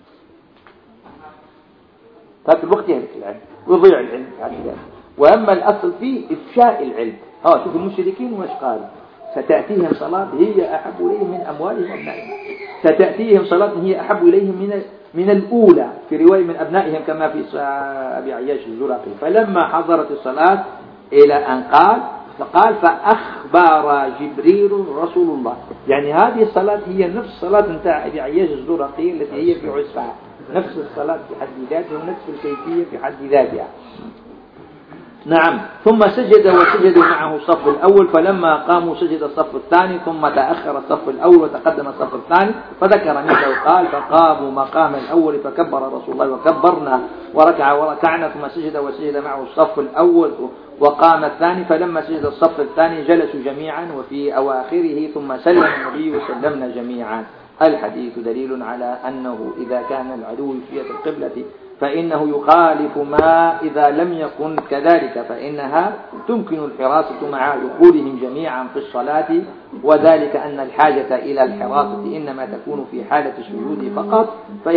ففي الوقت يهلك العلم ويضيع العلم. وأما الأصل فيه إفشاء العلم. شوف المشركين وش قالوا؟ ستأتيهم صلاة هي أحب إليهم من أموالهم وأبنائهم. ستأتيهم صلاة هي أحب إليهم من الأولى، في رواية من أبنائهم كما في أبي عياش الزرقي. فلما حضرت الصلاة إلى أن فقال فأخبر جبريل رسول الله. يعني هذه الصلاة هي نفس الصلاة نتاع أبي عياش الزرقي التي هي في عصفها، نفس الصلاة في حد ذاتها ونفس الكيفية في حد ذاتها. نعم. ثم سجد وسجدوا معه الصف الأول، فلما قاموا سجد الصف الثاني، ثم تأخر الصف الأول وتقدم الصف الثاني، فذكر مثله قال فقاموا مقام الأول فكبر رسول الله وكبرنا وركع وركعنا، ثم سجد وسجد معه الصف الأول وقام الثاني، فلما سجد الصف الثاني جلسوا جميعا وفي أواخره، ثم سلم النبي وسلمنا جميعا. الحديث دليل على أنه إذا كان العدو في القبلة فإنه يخالف ما إذا لم يكن كذلك، فإنها تمكن الحراسة مع دخولهم جميعا في الصلاة، وذلك أن الحاجة إلى الحراسة إنما تكون في حالة السجود فقط،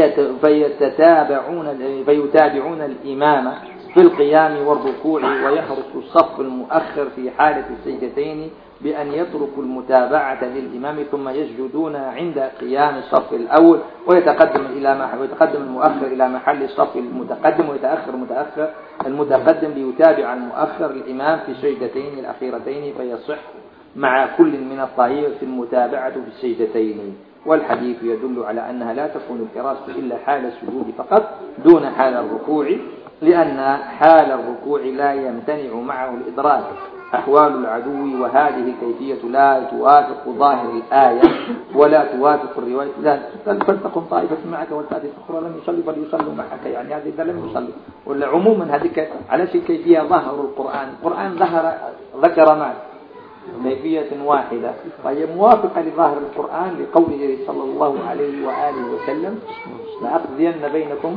فيتابعون الإمام في القيام والركوع، ويحرص الصف المؤخر في حالة السجدتين بأن يتركوا المتابعة للإمام، ثم يسجدون عند قيام الصف الأول، ويتقدم المؤخر إلى محل الصف المتقدم، ويتأخر المتقدم ليتابع المؤخر الإمام في السجدتين الأخيرتين، فيصح مع كل من الطائفة المتابعة في السجدتين. والحديث يدل على أنها لا تكون الحراسة إلا حال السجود فقط دون حال الركوع، لأن حال الركوع لا يمتنع معه الإدراك أحوال العدو، وهذه الكيفية لا توافق ظاهر الآية ولا توافق الرواية. لا فلتكن طائفة معك والتأتي أخرى لم يصلي فليصلوا معك، يعني هذا إذا لم يصلي. ولا عموما هذه على شيء كيفية ظهر القرآن ذكر معك كيفية واحدة، وهي موافقة لظاهر القرآن لقوله صلى الله عليه وآله وسلم لأقضين بينكم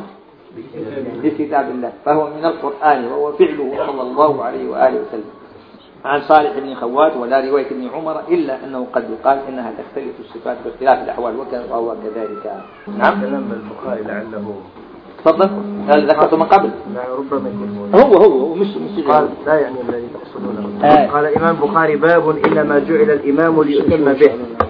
بكتاب الله، فهو من القرآن وهو فعله صلى الله عليه وآله وسلم. عن صالح بن خوات ولا رواية ابن عمر إلا أنه قد يقال إنها تختلف الصفات باختلاف الأحوال وهو كذلك. نعم. كلام البخاري لعله تفضل. هل ذكرته من قبل؟ ربما يكون هو مش قال لا يعني الذي تقصدونه. قال الإمام البخاري باب إنما جعل الإمام ليتم به.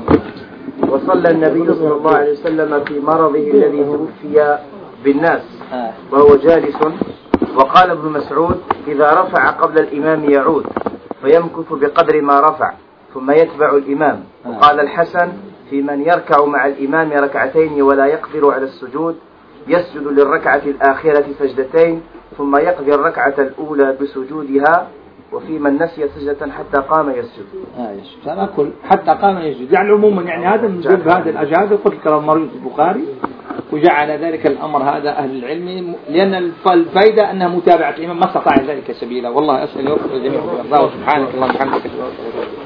وصلى النبي صلى الله عليه وسلم في مرضه الذي توفي بالناس وهو جالس، وقال ابن مسعود إذا رفع قبل الإمام يعود فيمكث بقدر ما رفع ثم يتبع الإمام. وقال الحسن في من يركع مع الإمام ركعتين ولا يقدر على السجود يسجد للركعة الآخرة سجدتين ثم يقضي الركعة الأولى بسجودها، وفي من نسي سجدة حتى قام يسجد. أنا أقول حتى قام يسجد، يعني عموما يعني هذا من جنب هذا الأجازة قلت كلام مريض البخاري، وجعل ذلك الأمر هذا أهل العلم، لأن الفائدة أنها متابعة الإمام ما استطاع ذلك سبيلا. والله أسأل يوفق الجميع ويرضاه، سبحانك اللهم وبحمدك.